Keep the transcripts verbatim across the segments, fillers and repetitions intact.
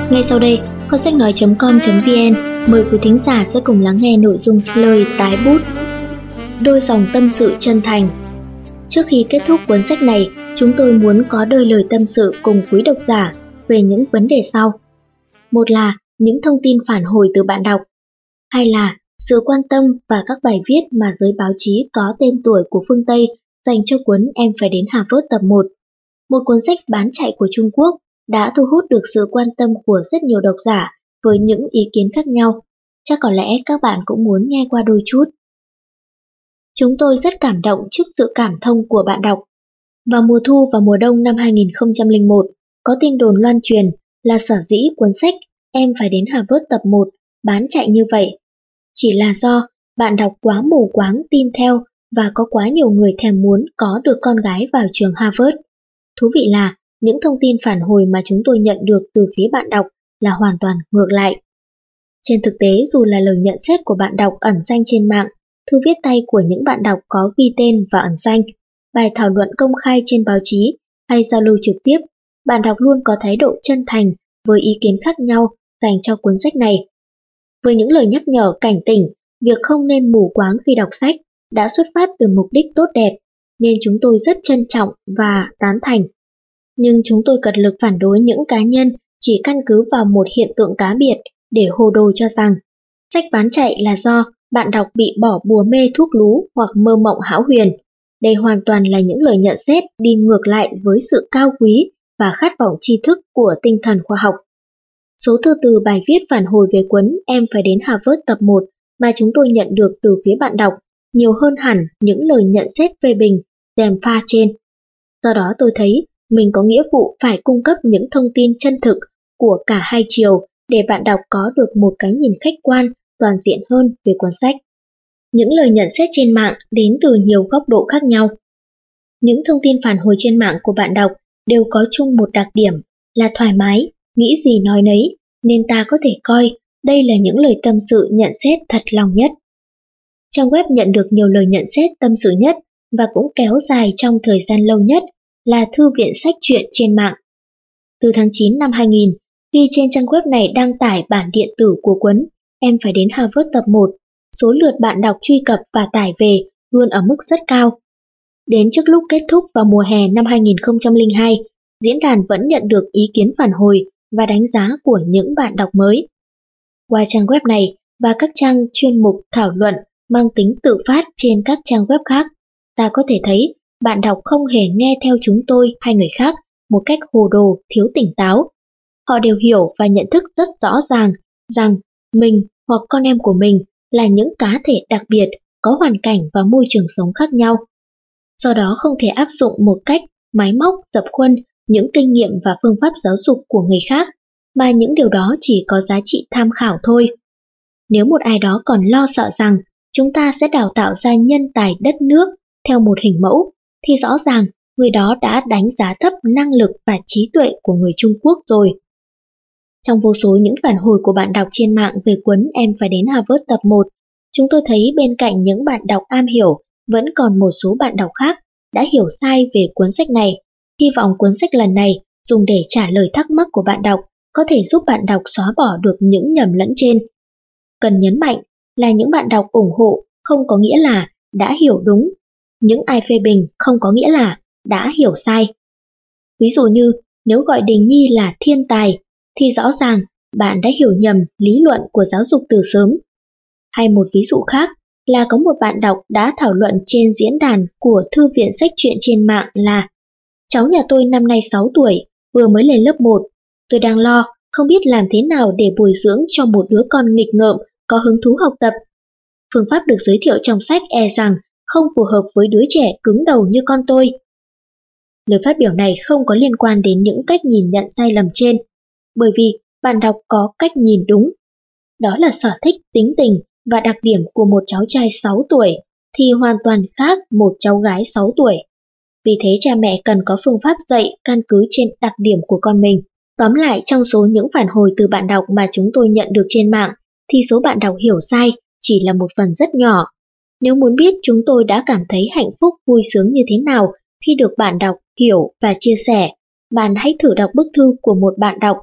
Ngay sau đây, kho sách nói chấm com chấm vn mời quý thính giả sẽ cùng lắng nghe nội dung lời tái bút. Đôi dòng tâm sự chân thành. Trước khi kết thúc cuốn sách này, chúng tôi muốn có đôi lời tâm sự cùng quý độc giả về những vấn đề sau. Một là những thông tin phản hồi từ bạn đọc. Hai là sự quan tâm và các bài viết mà giới báo chí có tên tuổi của phương Tây dành cho cuốn Em phải đến Harvard tập một. Một cuốn sách bán chạy của Trung Quốc đã thu hút được sự quan tâm của rất nhiều độc giả với những ý kiến khác nhau. Chắc có lẽ các bạn cũng muốn nghe qua đôi chút. Chúng tôi rất cảm động trước sự cảm thông của bạn đọc. Vào mùa thu và mùa đông năm hai nghìn không trăm lẻ một, có tin đồn loan truyền là sở dĩ cuốn sách Em phải đến Harvard tập một bán chạy như vậy chỉ là do bạn đọc quá mù quáng tin theo và có quá nhiều người thèm muốn có được con gái vào trường Harvard. Thú vị là những thông tin phản hồi mà chúng tôi nhận được từ phía bạn đọc là hoàn toàn ngược lại. Trên thực tế, dù là lời nhận xét của bạn đọc ẩn danh trên mạng, thư viết tay của những bạn đọc có ghi tên và ẩn danh, bài thảo luận công khai trên báo chí hay giao lưu trực tiếp, bạn đọc luôn có thái độ chân thành với ý kiến khác nhau dành cho cuốn sách này. Với những lời nhắc nhở cảnh tỉnh, việc không nên mù quáng khi đọc sách đã xuất phát từ mục đích tốt đẹp, nên chúng tôi rất trân trọng và tán thành. Nhưng chúng tôi cật lực phản đối những cá nhân chỉ căn cứ vào một hiện tượng cá biệt để hồ đồ cho rằng sách bán chạy là do bạn đọc bị bỏ bùa mê thuốc lú hoặc mơ mộng hão huyền. Đây hoàn toàn là những lời nhận xét đi ngược lại với sự cao quý và khát vọng tri thức của tinh thần khoa học. Số thư từ bài viết phản hồi về cuốn Em phải đến Harvard tập một mà chúng tôi nhận được từ phía bạn đọc nhiều hơn hẳn những lời nhận xét phê bình, dèm pha trên. Do đó tôi thấy mình có nghĩa vụ phải cung cấp những thông tin chân thực của cả hai chiều để bạn đọc có được một cái nhìn khách quan, toàn diện hơn về cuốn sách. Những lời nhận xét trên mạng đến từ nhiều góc độ khác nhau. Những thông tin phản hồi trên mạng của bạn đọc đều có chung một đặc điểm là thoải mái, nghĩ gì nói nấy, nên ta có thể coi đây là những lời tâm sự nhận xét thật lòng nhất. Trang web nhận được nhiều lời nhận xét tâm sự nhất và cũng kéo dài trong thời gian lâu nhất là Thư viện sách truyện trên mạng. Từ tháng chín năm hai nghìn, khi trên trang web này đăng tải bản điện tử của cuốn Em phải đến Harvard tập một, số lượt bạn đọc truy cập và tải về luôn ở mức rất cao. Đến trước lúc kết thúc vào mùa hè năm hai nghìn không trăm lẻ hai, diễn đàn vẫn nhận được ý kiến phản hồi và đánh giá của những bạn đọc mới. Qua trang web này và các trang chuyên mục thảo luận mang tính tự phát trên các trang web khác, ta có thể thấy bạn đọc không hề nghe theo chúng tôi hay người khác một cách hồ đồ, thiếu tỉnh táo. Họ đều hiểu và nhận thức rất rõ ràng rằng mình hoặc con em của mình là những cá thể đặc biệt, có hoàn cảnh và môi trường sống khác nhau. Do đó không thể áp dụng một cách máy móc dập khuôn những kinh nghiệm và phương pháp giáo dục của người khác, mà những điều đó chỉ có giá trị tham khảo thôi. Nếu một ai đó còn lo sợ rằng chúng ta sẽ đào tạo ra nhân tài đất nước theo một hình mẫu, thì rõ ràng người đó đã đánh giá thấp năng lực và trí tuệ của người Trung Quốc rồi. Trong vô số những phản hồi của bạn đọc trên mạng về cuốn Em phải đến Harvard tập một, chúng tôi thấy bên cạnh những bạn đọc am hiểu, vẫn còn một số bạn đọc khác đã hiểu sai về cuốn sách này. Hy vọng cuốn sách lần này dùng để trả lời thắc mắc của bạn đọc có thể giúp bạn đọc xóa bỏ được những nhầm lẫn trên. Cần nhấn mạnh là những bạn đọc ủng hộ không có nghĩa là đã hiểu đúng, những ai phê bình không có nghĩa là đã hiểu sai. Ví dụ như nếu gọi Đình Nhi là thiên tài thì rõ ràng bạn đã hiểu nhầm lý luận của giáo dục từ sớm. Hay một ví dụ khác là có một bạn đọc đã thảo luận trên diễn đàn của Thư viện sách truyện trên mạng là: cháu nhà tôi năm nay sáu tuổi, vừa mới lên lớp một. Tôi đang lo, không biết làm thế nào để bồi dưỡng cho một đứa con nghịch ngợm, có hứng thú học tập. Phương pháp được giới thiệu trong sách e rằng không phù hợp với đứa trẻ cứng đầu như con tôi. Lời phát biểu này không có liên quan đến những cách nhìn nhận sai lầm trên, bởi vì bạn đọc có cách nhìn đúng. Đó là sở thích, tính tình và đặc điểm của một cháu trai sáu tuổi thì hoàn toàn khác một cháu gái sáu tuổi. Vì thế cha mẹ cần có phương pháp dạy căn cứ trên đặc điểm của con mình. Tóm lại, trong số những phản hồi từ bạn đọc mà chúng tôi nhận được trên mạng, thì số bạn đọc hiểu sai chỉ là một phần rất nhỏ. Nếu muốn biết chúng tôi đã cảm thấy hạnh phúc vui sướng như thế nào khi được bạn đọc hiểu và chia sẻ, bạn hãy thử đọc bức thư của một bạn đọc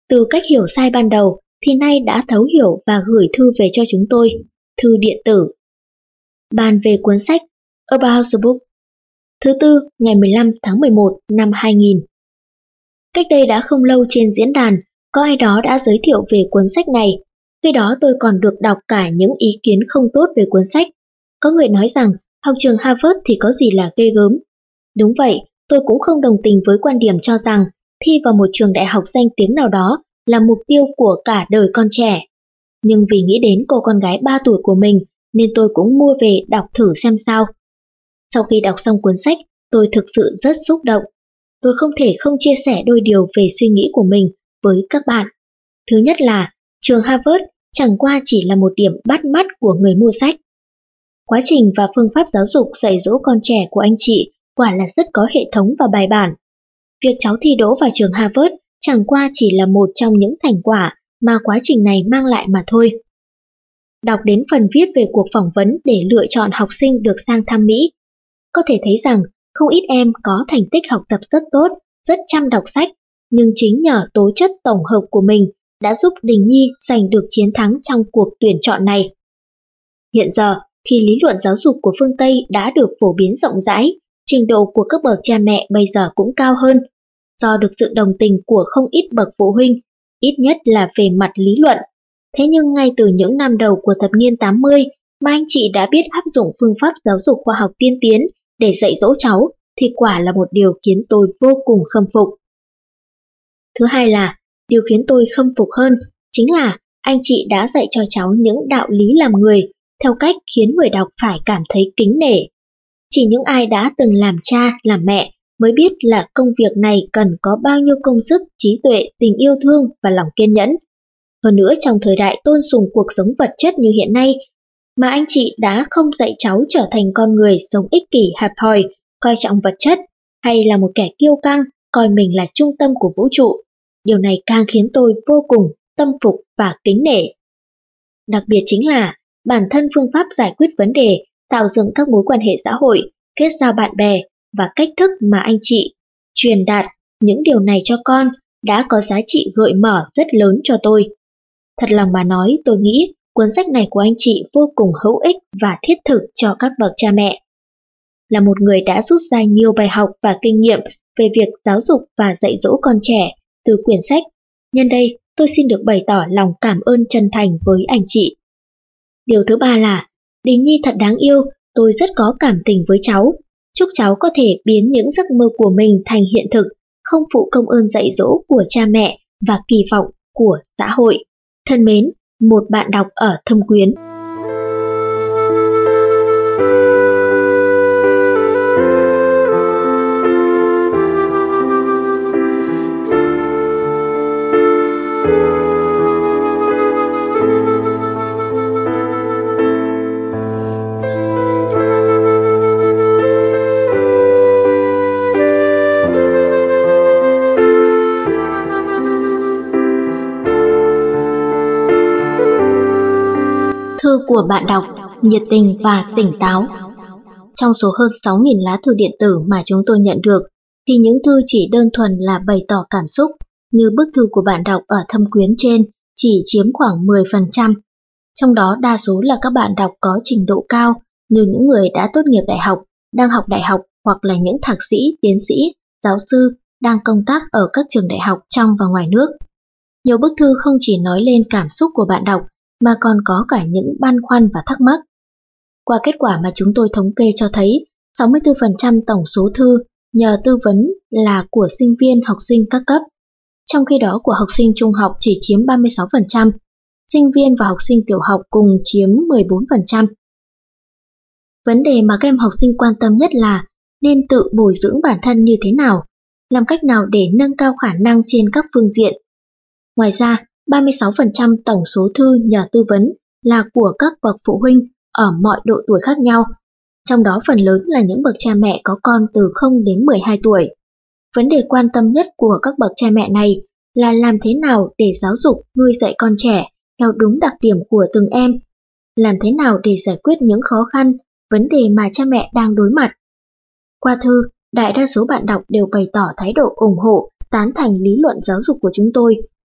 Từ cách hiểu sai ban đầu thì nay đã thấu hiểu và gửi thư về cho chúng tôi, thư điện tử. Bàn về cuốn sách About the Book. Thứ tư, ngày mười lăm tháng mười một năm hai nghìn. Cách đây đã không lâu trên diễn đàn, có ai đó đã giới thiệu về cuốn sách này. Khi đó tôi còn được đọc cả những ý kiến không tốt về cuốn sách. Có người nói rằng học trường Harvard thì có gì là ghê gớm. Đúng vậy, tôi cũng không đồng tình với quan điểm cho rằng thi vào một trường đại học danh tiếng nào đó là mục tiêu của cả đời con trẻ. Nhưng vì nghĩ đến cô con gái ba tuổi của mình nên tôi cũng mua về đọc thử xem sao. Sau khi đọc xong cuốn sách, tôi thực sự rất xúc động. Tôi không thể không chia sẻ đôi điều về suy nghĩ của mình với các bạn. Thứ nhất là, trường Harvard chẳng qua chỉ là một điểm bắt mắt của người mua sách. Quá trình và phương pháp giáo dục dạy dỗ con trẻ của anh chị quả là rất có hệ thống và bài bản. Việc cháu thi đỗ vào trường Harvard chẳng qua chỉ là một trong những thành quả mà quá trình này mang lại mà thôi. Đọc đến phần viết về cuộc phỏng vấn để lựa chọn học sinh được sang thăm Mỹ, có thể thấy rằng không ít em có thành tích học tập rất tốt, rất chăm đọc sách, nhưng chính nhờ tố chất tổng hợp của mình đã giúp Đình Nhi giành được chiến thắng trong cuộc tuyển chọn này. Hiện giờ, khi lý luận giáo dục của phương Tây đã được phổ biến rộng rãi, trình độ của các bậc cha mẹ bây giờ cũng cao hơn, do được sự đồng tình của không ít bậc phụ huynh, ít nhất là về mặt lý luận. Thế nhưng ngay từ những năm đầu của thập niên tám mươi mà anh chị đã biết áp dụng phương pháp giáo dục khoa học tiên tiến để dạy dỗ cháu thì quả là một điều khiến tôi vô cùng khâm phục. Thứ hai là, điều khiến tôi khâm phục hơn chính là anh chị đã dạy cho cháu những đạo lý làm người theo cách khiến người đọc phải cảm thấy kính nể. Chỉ những ai đã từng làm cha, làm mẹ mới biết là công việc này cần có bao nhiêu công sức, trí tuệ, tình yêu thương và lòng kiên nhẫn. Hơn nữa trong thời đại tôn sùng cuộc sống vật chất như hiện nay, mà anh chị đã không dạy cháu trở thành con người sống ích kỷ hẹp hòi, coi trọng vật chất, hay là một kẻ kiêu căng, coi mình là trung tâm của vũ trụ. Điều này càng khiến tôi vô cùng tâm phục và kính nể. Đặc biệt chính là bản thân phương pháp giải quyết vấn đề, tạo dựng các mối quan hệ xã hội, kết giao bạn bè và cách thức mà anh chị truyền đạt những điều này cho con đã có giá trị gợi mở rất lớn cho tôi. Thật lòng mà nói, tôi nghĩ cuốn sách này của anh chị vô cùng hữu ích và thiết thực cho các bậc cha mẹ. Là một người đã rút ra nhiều bài học và kinh nghiệm về việc giáo dục và dạy dỗ con trẻ từ quyển sách, nhân đây tôi xin được bày tỏ lòng cảm ơn chân thành với anh chị. Điều thứ ba là, Đình Nhi thật đáng yêu, tôi rất có cảm tình với cháu. Chúc cháu có thể biến những giấc mơ của mình thành hiện thực, không phụ công ơn dạy dỗ của cha mẹ và kỳ vọng của xã hội. Thân mến, một bạn đọc ở Thâm Quyến. Thư của bạn đọc, nhiệt tình và tỉnh táo. Trong số hơn sáu nghìn lá thư điện tử mà chúng tôi nhận được, thì những thư chỉ đơn thuần là bày tỏ cảm xúc, như bức thư của bạn đọc ở Thâm Quyến trên, chỉ chiếm khoảng mười phần trăm. Trong đó đa số là các bạn đọc có trình độ cao, như những người đã tốt nghiệp đại học, đang học đại học hoặc là những thạc sĩ, tiến sĩ, giáo sư, đang công tác ở các trường đại học trong và ngoài nước. Nhiều bức thư không chỉ nói lên cảm xúc của bạn đọc, mà còn có cả những băn khoăn và thắc mắc. Qua kết quả mà chúng tôi thống kê cho thấy, sáu mươi tư phần trăm tổng số thư nhờ tư vấn là của sinh viên học sinh các cấp, trong khi đó của học sinh trung học chỉ chiếm ba mươi sáu phần trăm, sinh viên và học sinh tiểu học cùng chiếm mười bốn phần trăm. Vấn đề mà các em học sinh quan tâm nhất là nên tự bồi dưỡng bản thân như thế nào, làm cách nào để nâng cao khả năng trên các phương diện. Ngoài ra, ba mươi sáu phần trăm tổng số thư nhờ tư vấn là của các bậc phụ huynh ở mọi độ tuổi khác nhau, trong đó phần lớn là những bậc cha mẹ có con từ không đến mười hai tuổi. Vấn đề quan tâm nhất của các bậc cha mẹ này là làm thế nào để giáo dục, nuôi dạy con trẻ theo đúng đặc điểm của từng em, làm thế nào để giải quyết những khó khăn, vấn đề mà cha mẹ đang đối mặt. Qua thư, đại đa số bạn đọc đều bày tỏ thái độ ủng hộ, tán thành lý luận giáo dục của chúng tôi.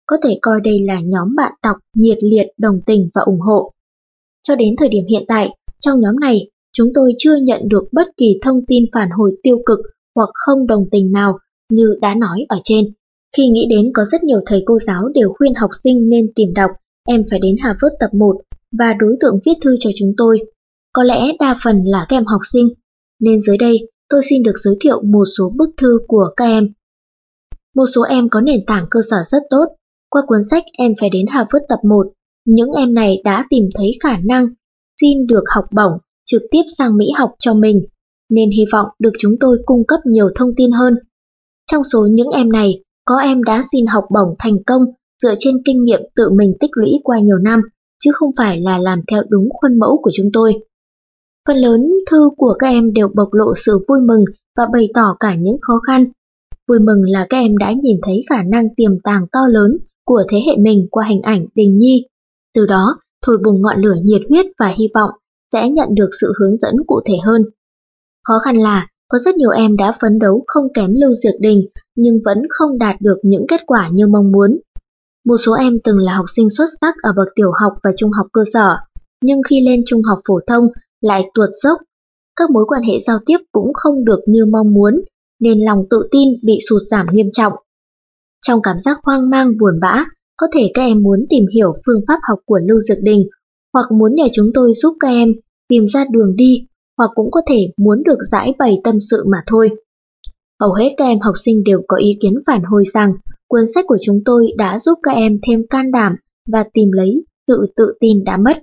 có thể coi đây là nhóm bạn đọc nhiệt liệt, đồng tình và ủng hộ. Cho đến thời điểm hiện tại, trong nhóm này, chúng tôi chưa nhận được bất kỳ thông tin phản hồi tiêu cực hoặc không đồng tình nào như đã nói ở trên. Khi nghĩ đến có rất nhiều thầy cô giáo đều khuyên học sinh nên tìm đọc Em phải đến Harvard tập một và đối tượng viết thư cho chúng tôi, có lẽ đa phần là các em học sinh, nên dưới đây tôi xin được giới thiệu một số bức thư của các em. Một số em có nền tảng cơ sở rất tốt. Qua cuốn sách Em phải đến Harvard tập một, những em này đã tìm thấy khả năng xin được học bổng trực tiếp sang Mỹ học cho mình, nên hy vọng được chúng tôi cung cấp nhiều thông tin hơn. Trong số những em này, có em đã xin học bổng thành công dựa trên kinh nghiệm tự mình tích lũy qua nhiều năm, chứ không phải là làm theo đúng khuôn mẫu của chúng tôi. Phần lớn thư của các em đều bộc lộ sự vui mừng và bày tỏ cả những khó khăn. Vui mừng là các em đã nhìn thấy khả năng tiềm tàng to lớn của thế hệ mình qua hình ảnh Đình Nhi. Từ đó, thổi bùng ngọn lửa nhiệt huyết và hy vọng sẽ nhận được sự hướng dẫn cụ thể hơn. Khó khăn là có rất nhiều em đã phấn đấu không kém Lưu Diệc Đình nhưng vẫn không đạt được những kết quả như mong muốn. Một số em từng là học sinh xuất sắc ở bậc tiểu học và trung học cơ sở, nhưng khi lên trung học phổ thông lại tuột dốc. Các mối quan hệ giao tiếp cũng không được như mong muốn, nên lòng tự tin bị sụt giảm nghiêm trọng. Trong cảm giác hoang mang buồn bã, có thể các em muốn tìm hiểu phương pháp học của Lưu Diệc Đình, hoặc muốn nhờ chúng tôi giúp các em tìm ra đường đi, hoặc cũng có thể muốn được giải bày tâm sự mà thôi. Hầu hết các em học sinh đều có ý kiến phản hồi rằng cuốn sách của chúng tôi đã giúp các em thêm can đảm và tìm lấy sự tự tin đã mất.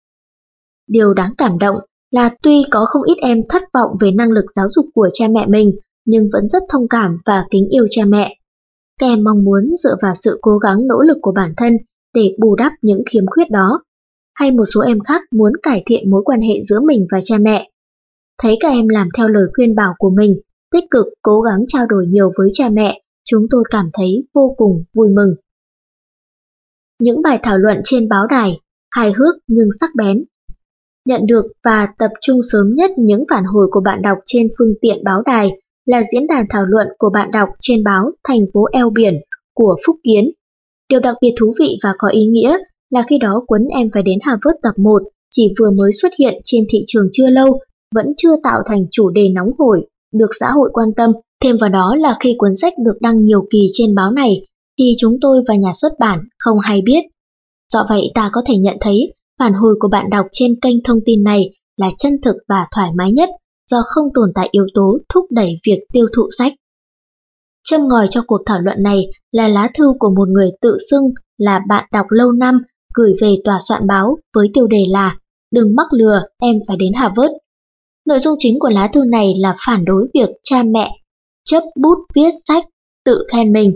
Điều đáng cảm động là tuy có không ít em thất vọng về năng lực giáo dục của cha mẹ mình, nhưng vẫn rất thông cảm và kính yêu cha mẹ. Các em mong muốn dựa vào sự cố gắng nỗ lực của bản thân để bù đắp những khiếm khuyết đó. Hay một số em khác muốn cải thiện mối quan hệ giữa mình và cha mẹ. Thấy các em làm theo lời khuyên bảo của mình, tích cực cố gắng trao đổi nhiều với cha mẹ, chúng tôi cảm thấy vô cùng vui mừng. Những bài thảo luận trên báo đài, hài hước nhưng sắc bén. Nhận được và tập trung sớm nhất những phản hồi của bạn đọc trên phương tiện báo đài là diễn đàn thảo luận của bạn đọc trên báo Thành phố Eo Biển của Phúc Kiến. Điều đặc biệt thú vị và có ý nghĩa là khi đó cuốn Em phải đến Harvard tập một chỉ vừa mới xuất hiện trên thị trường chưa lâu, vẫn chưa tạo thành chủ đề nóng hổi, được xã hội quan tâm. Thêm vào đó là khi cuốn sách được đăng nhiều kỳ trên báo này, thì chúng tôi và nhà xuất bản không hay biết. Do vậy ta có thể nhận thấy phản hồi của bạn đọc trên kênh thông tin này là chân thực và thoải mái nhất, do không tồn tại yếu tố thúc đẩy việc tiêu thụ sách. Châm ngòi cho cuộc thảo luận này là lá thư của một người tự xưng là bạn đọc lâu năm gửi về tòa soạn báo với tiêu đề là "Đừng mắc lừa, em phải đến Harvard". Nội dung chính của lá thư này là phản đối việc cha mẹ chấp bút viết sách tự khen mình,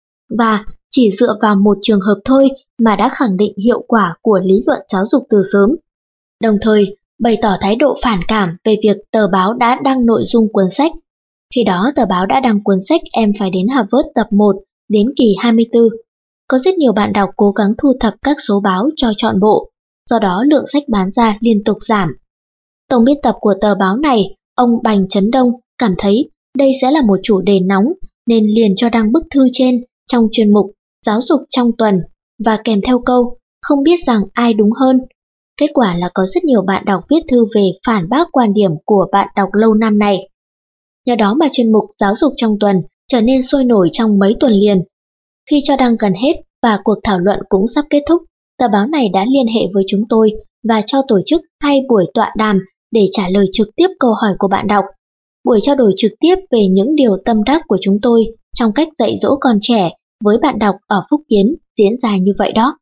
và chỉ dựa vào một trường hợp thôi mà đã khẳng định hiệu quả của lý luận giáo dục từ sớm. Đồng thời, bày tỏ thái độ phản cảm về việc tờ báo đã đăng nội dung cuốn sách. Khi đó tờ báo đã đăng cuốn sách Em phải đến Harvard tập một đến kỳ hai mươi tư. Có rất nhiều bạn đọc cố gắng thu thập các số báo cho trọn bộ, do đó lượng sách bán ra liên tục giảm. Tổng biên tập của tờ báo này, ông Bành Chấn Đông, cảm thấy đây sẽ là một chủ đề nóng nên liền cho đăng bức thư trên trong chuyên mục Giáo dục trong tuần và kèm theo câu không biết rằng ai đúng hơn. Kết quả là có rất nhiều bạn đọc viết thư về phản bác quan điểm của bạn đọc lâu năm này. Nhờ đó mà chuyên mục Giáo dục trong tuần trở nên sôi nổi trong mấy tuần liền. Khi cho đăng gần hết và cuộc thảo luận cũng sắp kết thúc, tờ báo này đã liên hệ với chúng tôi và cho tổ chức hai buổi tọa đàm để trả lời trực tiếp câu hỏi của bạn đọc. Buổi trao đổi trực tiếp về những điều tâm đắc của chúng tôi trong cách dạy dỗ con trẻ với bạn đọc ở Phúc Kiến diễn ra như vậy đó.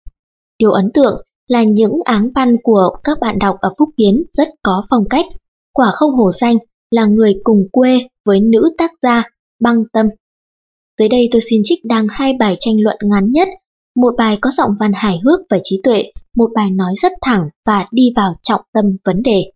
Điều ấn tượng là những áng văn của các bạn đọc ở Phúc Kiến rất có phong cách, quả không hổ danh là người cùng quê với nữ tác gia Băng Tâm. Dưới đây tôi xin trích đăng hai bài tranh luận ngắn nhất, một bài có giọng văn hài hước và trí tuệ, một bài nói rất thẳng và đi vào trọng tâm vấn đề.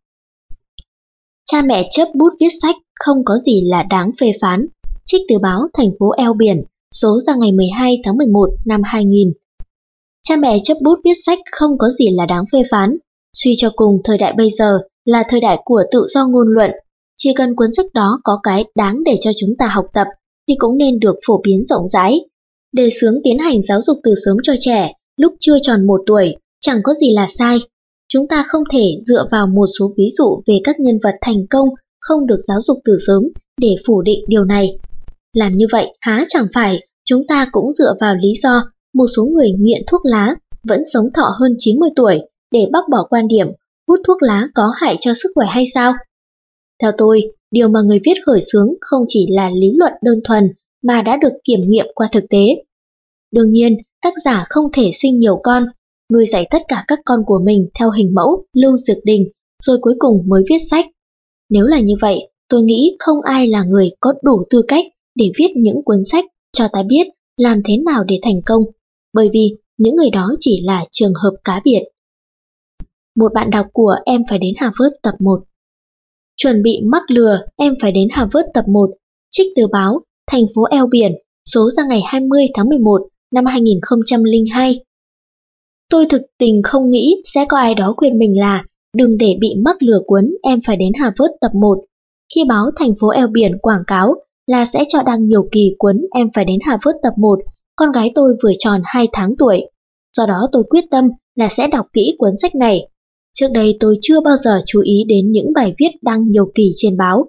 Cha mẹ chấp bút viết sách không có gì là đáng phê phán. Trích từ báo Thành phố Eo Biển, số ra ngày mười hai tháng mười một năm hai nghìn. Cha mẹ chấp bút viết sách không có gì là đáng phê phán. Suy cho cùng, thời đại bây giờ là thời đại của tự do ngôn luận. Chỉ cần cuốn sách đó có cái đáng để cho chúng ta học tập thì cũng nên được phổ biến rộng rãi. Đề xướng tiến hành giáo dục từ sớm cho trẻ lúc chưa tròn một tuổi chẳng có gì là sai. Chúng ta không thể dựa vào một số ví dụ về các nhân vật thành công không được giáo dục từ sớm để phủ định điều này. Làm như vậy há chẳng phải chúng ta cũng dựa vào lý do một số người nghiện thuốc lá vẫn sống thọ hơn chín mươi tuổi để bác bỏ quan điểm hút thuốc lá có hại cho sức khỏe hay sao? Theo tôi, điều mà người viết khởi xướng không chỉ là lý luận đơn thuần mà đã được kiểm nghiệm qua thực tế. Đương nhiên, tác giả không thể sinh nhiều con, nuôi dạy tất cả các con của mình theo hình mẫu Lưu Dược Đình, rồi cuối cùng mới viết sách. Nếu là như vậy, tôi nghĩ không ai là người có đủ tư cách để viết những cuốn sách cho ta biết làm thế nào để thành công, bởi vì những người đó chỉ là trường hợp cá biệt. Một bạn đọc của Em phải đến Harvard tập một. Chuẩn bị mắc lừa, em phải đến Harvard tập một, trích từ báo Thành phố eo biển, số ra ngày hai mươi tháng mười một năm hai nghìn không trăm lẻ hai. Tôi thực tình không nghĩ sẽ có ai đó khuyên mình là đừng để bị mắc lừa cuốn Em phải đến Harvard tập một, khi báo Thành phố eo biển quảng cáo là sẽ cho đăng nhiều kỳ cuốn Em phải đến Harvard tập một, con gái tôi vừa tròn hai tháng tuổi. Do đó tôi quyết tâm là sẽ đọc kỹ cuốn sách này. Trước đây tôi chưa bao giờ chú ý đến những bài viết đăng nhiều kỳ trên báo.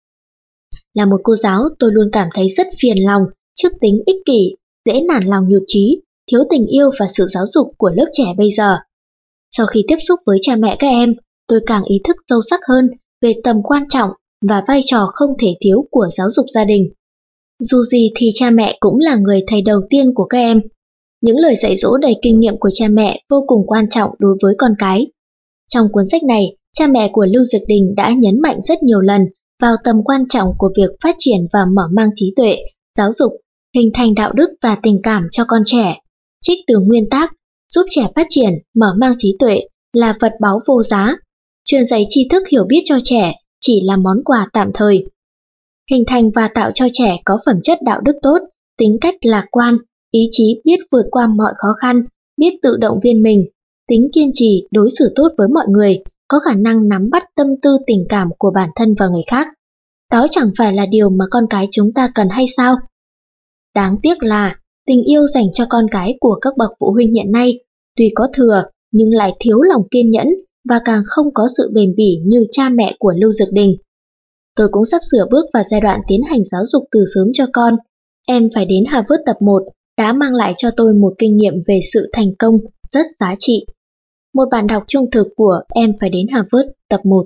Là một cô giáo, tôi luôn cảm thấy rất phiền lòng trước tính ích kỷ, dễ nản lòng nhụt chí, thiếu tình yêu và sự giáo dục của lớp trẻ bây giờ. Sau khi tiếp xúc với cha mẹ các em, tôi càng ý thức sâu sắc hơn về tầm quan trọng và vai trò không thể thiếu của giáo dục gia đình. Dù gì thì cha mẹ cũng là người thầy đầu tiên của các em. Những lời dạy dỗ đầy kinh nghiệm của cha mẹ vô cùng quan trọng đối với con cái. Trong cuốn sách này, cha mẹ của Lưu Dược Đình đã nhấn mạnh rất nhiều lần vào tầm quan trọng của việc phát triển và mở mang trí tuệ, giáo dục, hình thành đạo đức và tình cảm cho con trẻ. Trích từ nguyên tác, giúp trẻ phát triển, mở mang trí tuệ là vật báu vô giá. Truyền dạy tri thức hiểu biết cho trẻ chỉ là món quà tạm thời. Hình thành và tạo cho trẻ có phẩm chất đạo đức tốt, tính cách lạc quan, ý chí biết vượt qua mọi khó khăn, biết tự động viên mình, tính kiên trì, đối xử tốt với mọi người, có khả năng nắm bắt tâm tư tình cảm của bản thân và người khác. Đó chẳng phải là điều mà con cái chúng ta cần hay sao? Đáng tiếc là tình yêu dành cho con cái của các bậc phụ huynh hiện nay tuy có thừa nhưng lại thiếu lòng kiên nhẫn và càng không có sự bền bỉ như cha mẹ của Lưu Dược Đình. Tôi cũng sắp sửa bước vào giai đoạn tiến hành giáo dục từ sớm cho con. Em phải đến Harvard tập một đã mang lại cho tôi một kinh nghiệm về sự thành công rất giá trị. Một bạn đọc trung thực của Em phải đến Harvard tập một.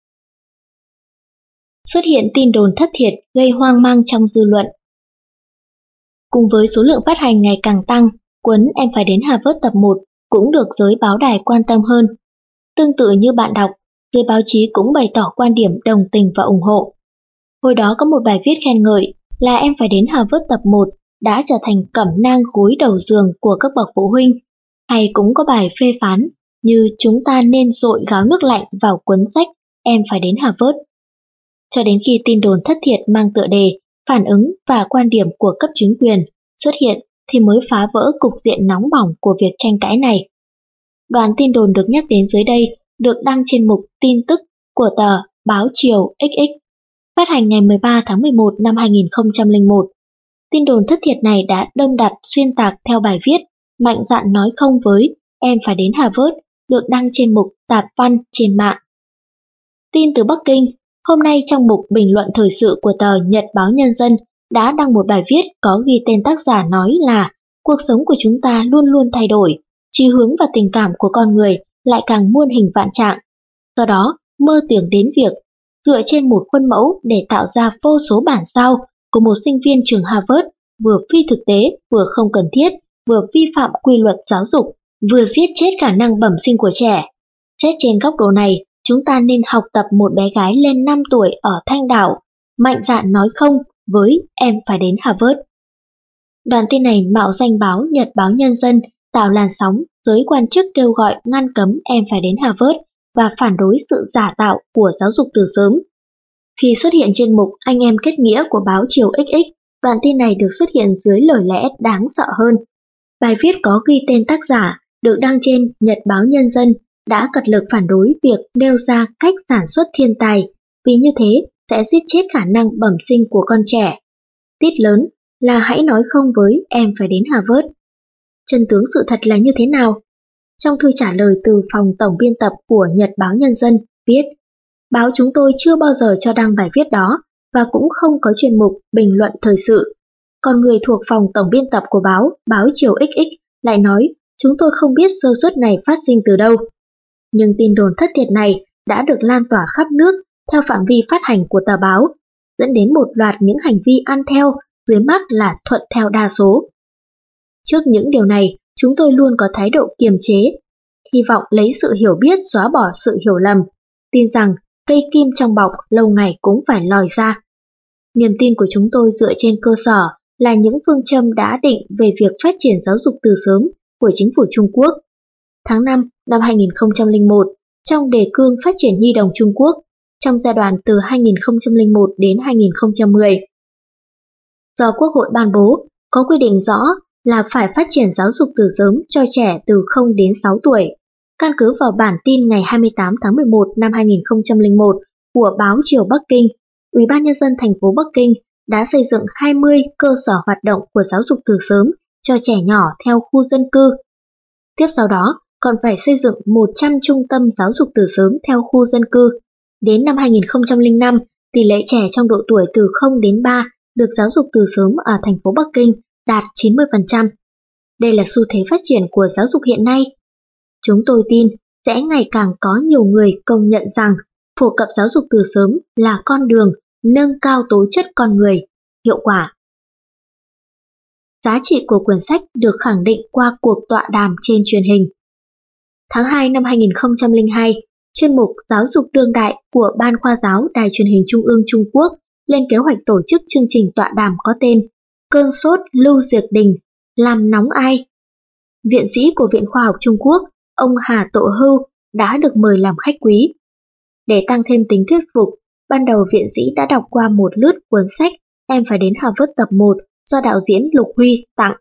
Xuất hiện tin đồn thất thiệt gây hoang mang trong dư luận. Cùng với số lượng phát hành ngày càng tăng, cuốn Em phải đến Harvard tập một cũng được giới báo đài quan tâm hơn. Tương tự như bạn đọc, giới báo chí cũng bày tỏ quan điểm đồng tình và ủng hộ. Hồi đó có một bài viết khen ngợi là Em phải đến Harvard tập một đã trở thành cẩm nang gối đầu giường của các bậc phụ huynh, hay cũng có bài phê phán như chúng ta nên dội gáo nước lạnh vào cuốn sách Em phải đến Harvard. Cho đến khi tin đồn thất thiệt mang tựa đề, phản ứng và quan điểm của cấp chính quyền xuất hiện thì mới phá vỡ cục diện nóng bỏng của việc tranh cãi này. Đoạn tin đồn được nhắc đến dưới đây được đăng trên mục tin tức của tờ Báo Chiều ích ích, phát hành ngày mười ba tháng mười một năm hai nghìn không trăm lẻ một. Tin đồn thất thiệt này đã đâm đặt xuyên tạc theo bài viết mạnh dạn nói không với Em phải đến Harvard được đăng trên mục tạp văn trên mạng. Tin từ Bắc Kinh, hôm nay trong mục bình luận thời sự của tờ Nhật báo Nhân dân đã đăng một bài viết có ghi tên tác giả nói là cuộc sống của chúng ta luôn luôn thay đổi, chí hướng và tình cảm của con người lại càng muôn hình vạn trạng. Do đó, mơ tưởng đến việc dựa trên một khuôn mẫu để tạo ra vô số bản sao của một sinh viên trường Harvard vừa phi thực tế, vừa không cần thiết, vừa vi phạm quy luật giáo dục, vừa giết chết khả năng bẩm sinh của trẻ. Xét trên góc độ này, chúng ta nên học tập một bé gái lên năm tuổi ở Thanh Đảo, mạnh dạn nói không với Em phải đến Harvard. Đoạn tin này mạo danh báo Nhật báo Nhân dân tạo làn sóng, giới quan chức kêu gọi ngăn cấm Em phải đến Harvard và phản đối sự giả tạo của giáo dục từ sớm. Khi xuất hiện trên mục Anh em kết nghĩa của báo Chiều ích ích, đoạn tin này được xuất hiện dưới lời lẽ đáng sợ hơn. Bài viết có ghi tên tác giả được đăng trên Nhật báo Nhân dân đã cật lực phản đối việc nêu ra cách sản xuất thiên tài, vì như thế sẽ giết chết khả năng bẩm sinh của con trẻ. Tít lớn là hãy nói không với em phải đến Harvard. Chân tướng sự thật là như thế nào? Trong thư trả lời từ phòng tổng biên tập của Nhật báo Nhân dân viết, báo chúng tôi chưa bao giờ cho đăng bài viết đó và cũng không có chuyên mục bình luận thời sự. Còn người thuộc phòng tổng biên tập của báo, báo Chiều ích ích lại nói chúng tôi không biết sơ suất này phát sinh từ đâu. Nhưng tin đồn thất thiệt này đã được lan tỏa khắp nước theo phạm vi phát hành của tờ báo, dẫn đến một loạt những hành vi ăn theo dưới mác là thuận theo đa số. Trước những điều này, chúng tôi luôn có thái độ kiềm chế, hy vọng lấy sự hiểu biết xóa bỏ sự hiểu lầm, tin rằng cây kim trong bọc lâu ngày cũng phải lòi ra. Niềm tin của chúng tôi dựa trên cơ sở là những phương châm đã định về việc phát triển giáo dục từ sớm của chính phủ Trung Quốc. Tháng năm năm hai nghìn không trăm lẻ một, trong đề cương phát triển nhi đồng Trung Quốc, trong giai đoạn từ hai nghìn không trăm lẻ một đến hai nghìn không trăm mười, do Quốc hội ban bố, có quy định rõ là phải phát triển giáo dục từ sớm cho trẻ từ không đến sáu tuổi. Căn cứ vào bản tin ngày hai mươi tám tháng mười một năm hai nghìn không trăm lẻ một của báo Chiều Bắc Kinh, Ủy ban Nhân dân thành phố Bắc Kinh đã xây dựng hai mươi cơ sở hoạt động của giáo dục từ sớm cho trẻ nhỏ theo khu dân cư. Tiếp sau đó, còn phải xây dựng một trăm trung tâm giáo dục từ sớm theo khu dân cư. Đến năm hai nghìn không trăm lẻ năm, tỷ lệ trẻ trong độ tuổi từ không đến ba được giáo dục từ sớm ở thành phố Bắc Kinh đạt chín mươi phần trăm. Đây là xu thế phát triển của giáo dục hiện nay. Chúng tôi tin sẽ ngày càng có nhiều người công nhận rằng phổ cập giáo dục từ sớm là con đường nâng cao tố chất con người, hiệu quả. Giá trị của quyển sách được khẳng định qua cuộc tọa đàm trên truyền hình. Tháng hai năm hai nghìn không trăm lẻ hai, chuyên mục Giáo dục đương đại của Ban Khoa giáo Đài truyền hình Trung ương Trung Quốc lên kế hoạch tổ chức chương trình tọa đàm có tên Cơn sốt Lưu Diệc Đình, làm nóng ai? Viện sĩ của Viện Khoa học Trung Quốc, ông Hà Tộ Hưu đã được mời làm khách quý. Để tăng thêm tính thuyết phục, ban đầu viện sĩ đã đọc qua một lướt cuốn sách Em phải đến Harvard tập một do đạo diễn Lục Huy tặng.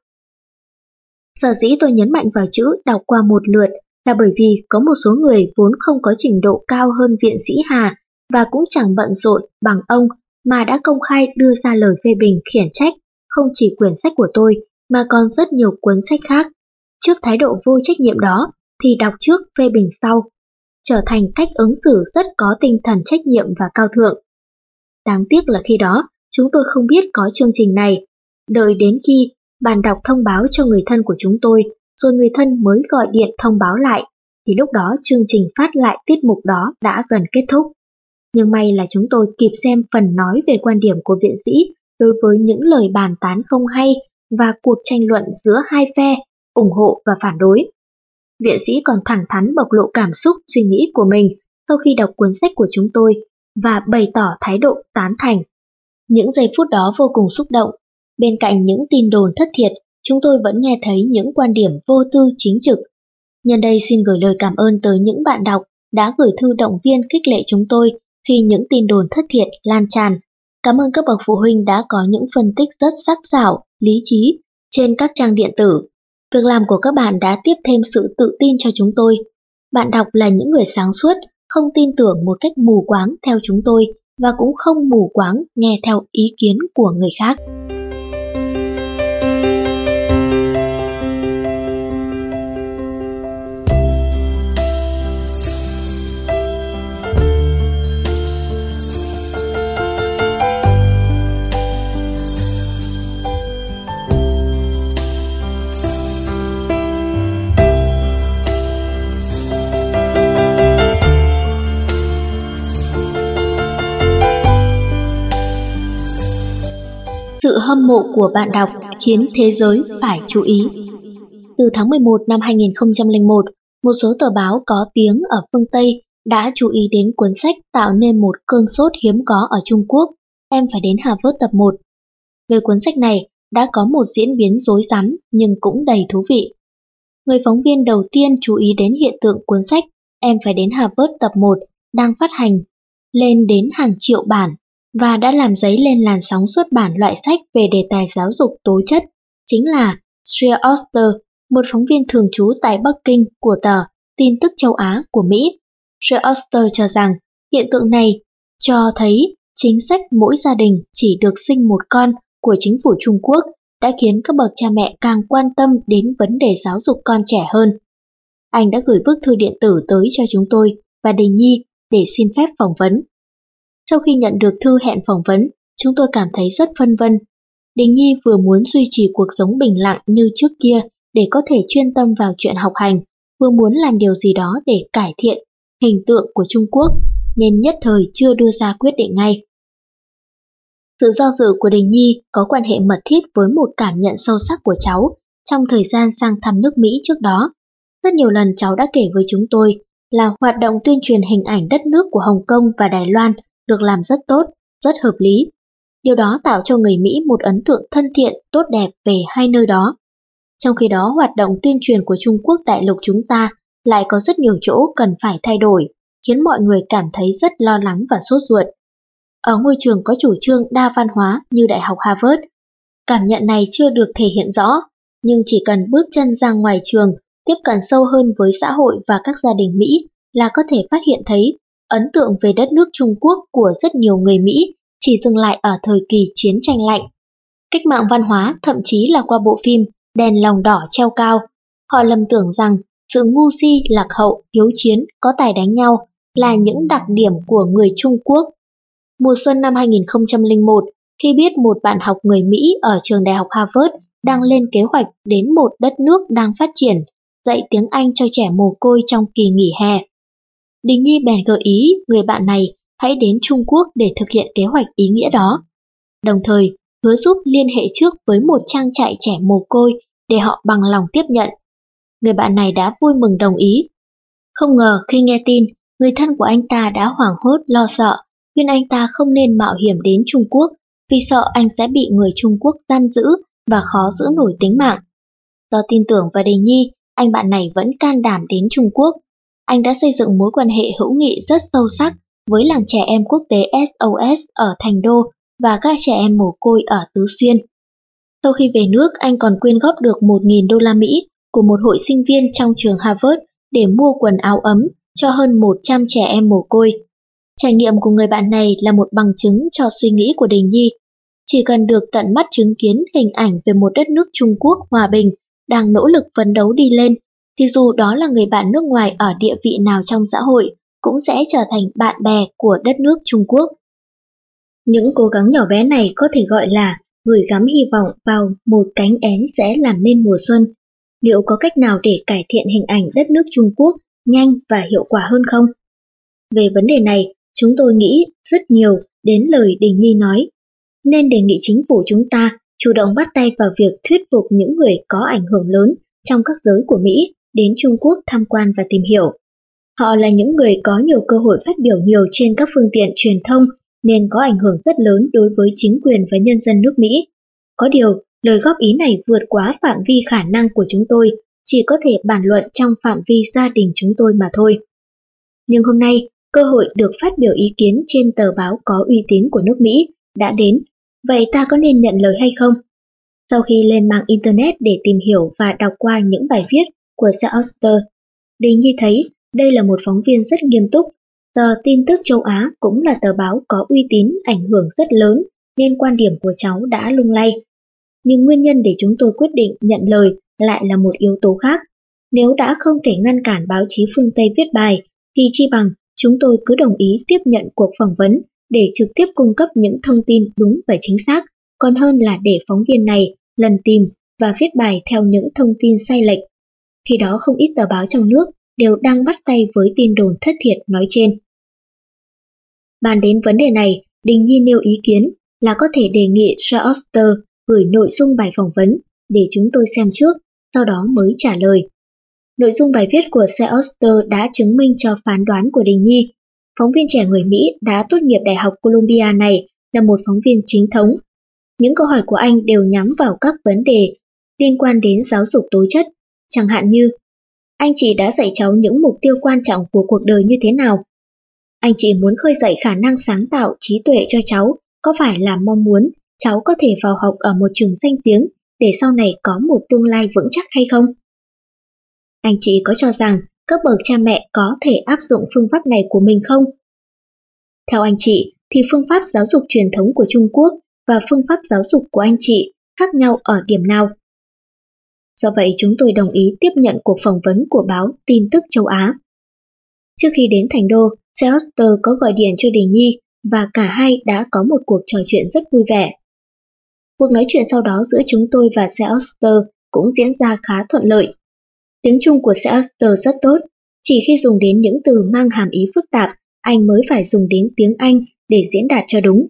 Sở dĩ tôi nhấn mạnh vào chữ đọc qua một lượt là bởi vì có một số người vốn không có trình độ cao hơn viện sĩ Hà và cũng chẳng bận rộn bằng ông mà đã công khai đưa ra lời phê bình khiển trách không chỉ quyển sách của tôi mà còn rất nhiều cuốn sách khác. Trước thái độ vô trách nhiệm đó thì đọc trước phê bình sau, trở thành cách ứng xử rất có tinh thần trách nhiệm và cao thượng. Đáng tiếc là khi đó chúng tôi không biết có chương trình này, đợi đến khi bạn đọc thông báo cho người thân của chúng tôi, rồi người thân mới gọi điện thông báo lại, thì lúc đó chương trình phát lại tiết mục đó đã gần kết thúc. Nhưng may là chúng tôi kịp xem phần nói về quan điểm của viện sĩ đối với những lời bàn tán không hay và cuộc tranh luận giữa hai phe, ủng hộ và phản đối. Viện sĩ còn thẳng thắn bộc lộ cảm xúc suy nghĩ của mình sau khi đọc cuốn sách của chúng tôi và bày tỏ thái độ tán thành. Những giây phút đó vô cùng xúc động. Bên cạnh những tin đồn thất thiệt, chúng tôi vẫn nghe thấy những quan điểm vô tư chính trực. Nhân đây xin gửi lời cảm ơn tới những bạn đọc đã gửi thư động viên khích lệ chúng tôi khi những tin đồn thất thiệt lan tràn. Cảm ơn các bậc phụ huynh đã có những phân tích rất sắc sảo, lý trí trên các trang điện tử. Việc làm của các bạn đã tiếp thêm sự tự tin cho chúng tôi. Bạn đọc là những người sáng suốt, không tin tưởng một cách mù quáng theo chúng tôi và cũng không mù quáng nghe theo ý kiến của người khác. Sự hâm mộ của bạn đọc khiến thế giới phải chú ý. Từ tháng mười một năm hai nghìn không trăm lẻ một, một số tờ báo có tiếng ở phương Tây đã chú ý đến cuốn sách tạo nên một cơn sốt hiếm có ở Trung Quốc, Em phải đến Harvard tập một. Về cuốn sách này đã có một diễn biến rối rắm nhưng cũng đầy thú vị. Người phóng viên đầu tiên chú ý đến hiện tượng cuốn sách Em phải đến Harvard tập một đang phát hành lên đến hàng triệu bản và đã làm dấy lên làn sóng xuất bản loại sách về đề tài giáo dục tố chất, chính là Stuart Oster, một phóng viên thường trú tại Bắc Kinh của tờ Tin tức châu Á của Mỹ. Stuart Oster cho rằng hiện tượng này cho thấy chính sách mỗi gia đình chỉ được sinh một con của chính phủ Trung Quốc đã khiến các bậc cha mẹ càng quan tâm đến vấn đề giáo dục con trẻ hơn. Anh đã gửi bức thư điện tử tới cho chúng tôi và Đình Nhi để xin phép phỏng vấn. Sau khi nhận được thư hẹn phỏng vấn, chúng tôi cảm thấy rất phân vân. Đình Nhi vừa muốn duy trì cuộc sống bình lặng như trước kia để có thể chuyên tâm vào chuyện học hành, vừa muốn làm điều gì đó để cải thiện hình tượng của Trung Quốc, nên nhất thời chưa đưa ra quyết định ngay. Sự do dự của Đình Nhi có quan hệ mật thiết với một cảm nhận sâu sắc của cháu trong thời gian sang thăm nước Mỹ trước đó. Rất nhiều lần cháu đã kể với chúng tôi là hoạt động tuyên truyền hình ảnh đất nước của Hồng Kông và Đài Loan được làm rất tốt, rất hợp lý. Điều đó tạo cho người Mỹ một ấn tượng thân thiện, tốt đẹp về hai nơi đó. Trong khi đó, hoạt động tuyên truyền của Trung Quốc đại lục chúng ta lại có rất nhiều chỗ cần phải thay đổi, khiến mọi người cảm thấy rất lo lắng và sốt ruột. Ở ngôi trường có chủ trương đa văn hóa như Đại học Harvard, cảm nhận này chưa được thể hiện rõ, nhưng chỉ cần bước chân ra ngoài trường, tiếp cận sâu hơn với xã hội và các gia đình Mỹ là có thể phát hiện thấy ấn tượng về đất nước Trung Quốc của rất nhiều người Mỹ chỉ dừng lại ở thời kỳ chiến tranh lạnh. Cách mạng văn hóa thậm chí là qua bộ phim Đèn lồng đỏ treo cao. Họ lầm tưởng rằng sự ngu si, lạc hậu, hiếu chiến, có tài đánh nhau là những đặc điểm của người Trung Quốc. Mùa xuân năm hai nghìn không trăm lẻ một, khi biết một bạn học người Mỹ ở trường đại học Harvard đang lên kế hoạch đến một đất nước đang phát triển, dạy tiếng Anh cho trẻ mồ côi trong kỳ nghỉ hè, Đình Nhi bèn gợi ý người bạn này hãy đến Trung Quốc để thực hiện kế hoạch ý nghĩa đó. Đồng thời, hứa giúp liên hệ trước với một trang trại trẻ mồ côi để họ bằng lòng tiếp nhận. Người bạn này đã vui mừng đồng ý. Không ngờ khi nghe tin, người thân của anh ta đã hoảng hốt lo sợ, khuyên anh ta không nên mạo hiểm đến Trung Quốc vì sợ anh sẽ bị người Trung Quốc giam giữ và khó giữ nổi tính mạng. Do tin tưởng vào Đình Nhi, anh bạn này vẫn can đảm đến Trung Quốc. Anh đã xây dựng mối quan hệ hữu nghị rất sâu sắc với làng trẻ em quốc tế ét ô ét ở Thành Đô và các trẻ em mồ côi ở Tứ Xuyên. Sau khi về nước, anh còn quyên góp được một nghìn đô la Mỹ của một hội sinh viên trong trường Harvard để mua quần áo ấm cho hơn một trăm trẻ em mồ côi. Trải nghiệm của người bạn này là một bằng chứng cho suy nghĩ của Đình Nhi. Chỉ cần được tận mắt chứng kiến hình ảnh về một đất nước Trung Quốc hòa bình đang nỗ lực phấn đấu đi lên, thì dù đó là người bạn nước ngoài ở địa vị nào trong xã hội, cũng sẽ trở thành bạn bè của đất nước Trung Quốc. Những cố gắng nhỏ bé này có thể gọi là gửi gắm hy vọng vào một cánh én sẽ làm nên mùa xuân. Liệu có cách nào để cải thiện hình ảnh đất nước Trung Quốc nhanh và hiệu quả hơn không? Về vấn đề này, chúng tôi nghĩ rất nhiều đến lời Đình Nhi nói, nên đề nghị chính phủ chúng ta chủ động bắt tay vào việc thuyết phục những người có ảnh hưởng lớn trong các giới của Mỹ đến Trung Quốc tham quan và tìm hiểu. Họ là những người có nhiều cơ hội phát biểu nhiều trên các phương tiện truyền thông nên có ảnh hưởng rất lớn đối với chính quyền và nhân dân nước Mỹ. Có điều, lời góp ý này vượt quá phạm vi khả năng của chúng tôi, chỉ có thể bàn luận trong phạm vi gia đình chúng tôi mà thôi. Nhưng hôm nay, cơ hội được phát biểu ý kiến trên tờ báo có uy tín của nước Mỹ đã đến, vậy ta có nên nhận lời hay không? Sau khi lên mạng Internet để tìm hiểu và đọc qua những bài viết của Sir Auster, Đình Nhi thấy đây là một phóng viên rất nghiêm túc. Tờ Tin tức Châu Á cũng là tờ báo có uy tín, ảnh hưởng rất lớn nên quan điểm của cháu đã lung lay. Nhưng nguyên nhân để chúng tôi quyết định nhận lời lại là một yếu tố khác. Nếu đã không thể ngăn cản báo chí phương Tây viết bài, thì chi bằng chúng tôi cứ đồng ý tiếp nhận cuộc phỏng vấn để trực tiếp cung cấp những thông tin đúng và chính xác, còn hơn là để phóng viên này lần tìm và viết bài theo những thông tin sai lệch. Khi đó không ít tờ báo trong nước đều đang bắt tay với tin đồn thất thiệt nói trên. Bàn đến vấn đề này, Đình Nhi nêu ý kiến là có thể đề nghị Sir Auster gửi nội dung bài phỏng vấn để chúng tôi xem trước, sau đó mới trả lời. Nội dung bài viết của Sir Auster đã chứng minh cho phán đoán của Đình Nhi. Phóng viên trẻ người Mỹ đã tốt nghiệp Đại học Columbia này là một phóng viên chính thống. Những câu hỏi của anh đều nhắm vào các vấn đề liên quan đến giáo dục tố chất, chẳng hạn như: anh chị đã dạy cháu những mục tiêu quan trọng của cuộc đời như thế nào? Anh chị muốn khơi dậy khả năng sáng tạo, trí tuệ cho cháu, có phải là mong muốn cháu có thể vào học ở một trường danh tiếng để sau này có một tương lai vững chắc hay không? Anh chị có cho rằng các bậc cha mẹ có thể áp dụng phương pháp này của mình không? Theo anh chị, thì phương pháp giáo dục truyền thống của Trung Quốc và phương pháp giáo dục của anh chị khác nhau ở điểm nào. Do vậy chúng tôi đồng ý tiếp nhận cuộc phỏng vấn của báo Tin tức Châu Á. Trước khi đến Thành Đô, Seoster có gọi điện cho Đình Nhi và cả hai đã có một cuộc trò chuyện rất vui vẻ. Cuộc nói chuyện sau đó giữa chúng tôi và Seoster cũng diễn ra khá thuận lợi. Tiếng Trung của Seoster rất tốt, chỉ khi dùng đến những từ mang hàm ý phức tạp, anh mới phải dùng đến tiếng Anh để diễn đạt cho đúng.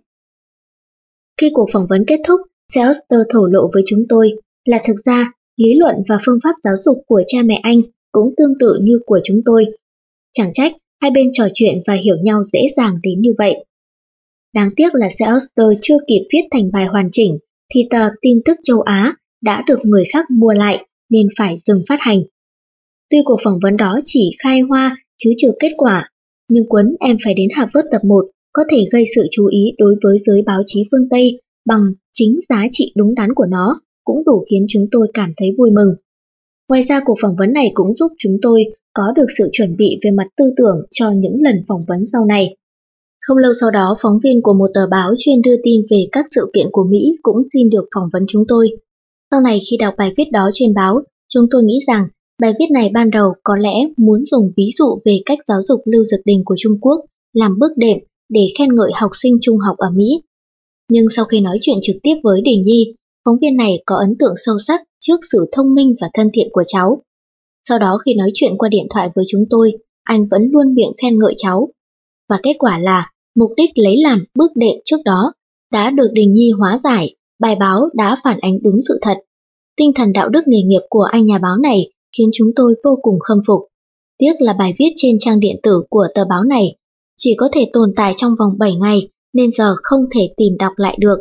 Khi cuộc phỏng vấn kết thúc, Seoster thổ lộ với chúng tôi là thực ra lý luận và phương pháp giáo dục của cha mẹ anh cũng tương tự như của chúng tôi. Chẳng trách hai bên trò chuyện và hiểu nhau dễ dàng đến như vậy. Đáng tiếc là Seoster chưa kịp viết thành bài hoàn chỉnh thì tờ Tin tức Châu Á đã được người khác mua lại nên phải dừng phát hành. Tuy cuộc phỏng vấn đó chỉ khai hoa chứ chưa kết quả, nhưng cuốn Em phải đến Harvard tập một có thể gây sự chú ý đối với giới báo chí phương Tây bằng chính giá trị đúng đắn của nó, cũng đủ khiến chúng tôi cảm thấy vui mừng. Ngoài ra cuộc phỏng vấn này cũng giúp chúng tôi có được sự chuẩn bị về mặt tư tưởng cho những lần phỏng vấn sau này. Không lâu sau đó, phóng viên của một tờ báo chuyên đưa tin về các sự kiện của Mỹ cũng xin được phỏng vấn chúng tôi. Sau này khi đọc bài viết đó trên báo, chúng tôi nghĩ rằng bài viết này ban đầu có lẽ muốn dùng ví dụ về cách giáo dục Lưu Dực Đình của Trung Quốc làm bước đệm để khen ngợi học sinh trung học ở Mỹ. Nhưng sau khi nói chuyện trực tiếp với Đình Nhi, phóng viên này có ấn tượng sâu sắc trước sự thông minh và thân thiện của cháu. Sau đó khi nói chuyện qua điện thoại với chúng tôi, anh vẫn luôn miệng khen ngợi cháu. Và kết quả là mục đích lấy làm bước đệm trước đó đã được Đình Nhi hóa giải, bài báo đã phản ánh đúng sự thật. Tinh thần đạo đức nghề nghiệp của anh nhà báo này khiến chúng tôi vô cùng khâm phục. Tiếc là bài viết trên trang điện tử của tờ báo này chỉ có thể tồn tại trong vòng bảy ngày nên giờ không thể tìm đọc lại được.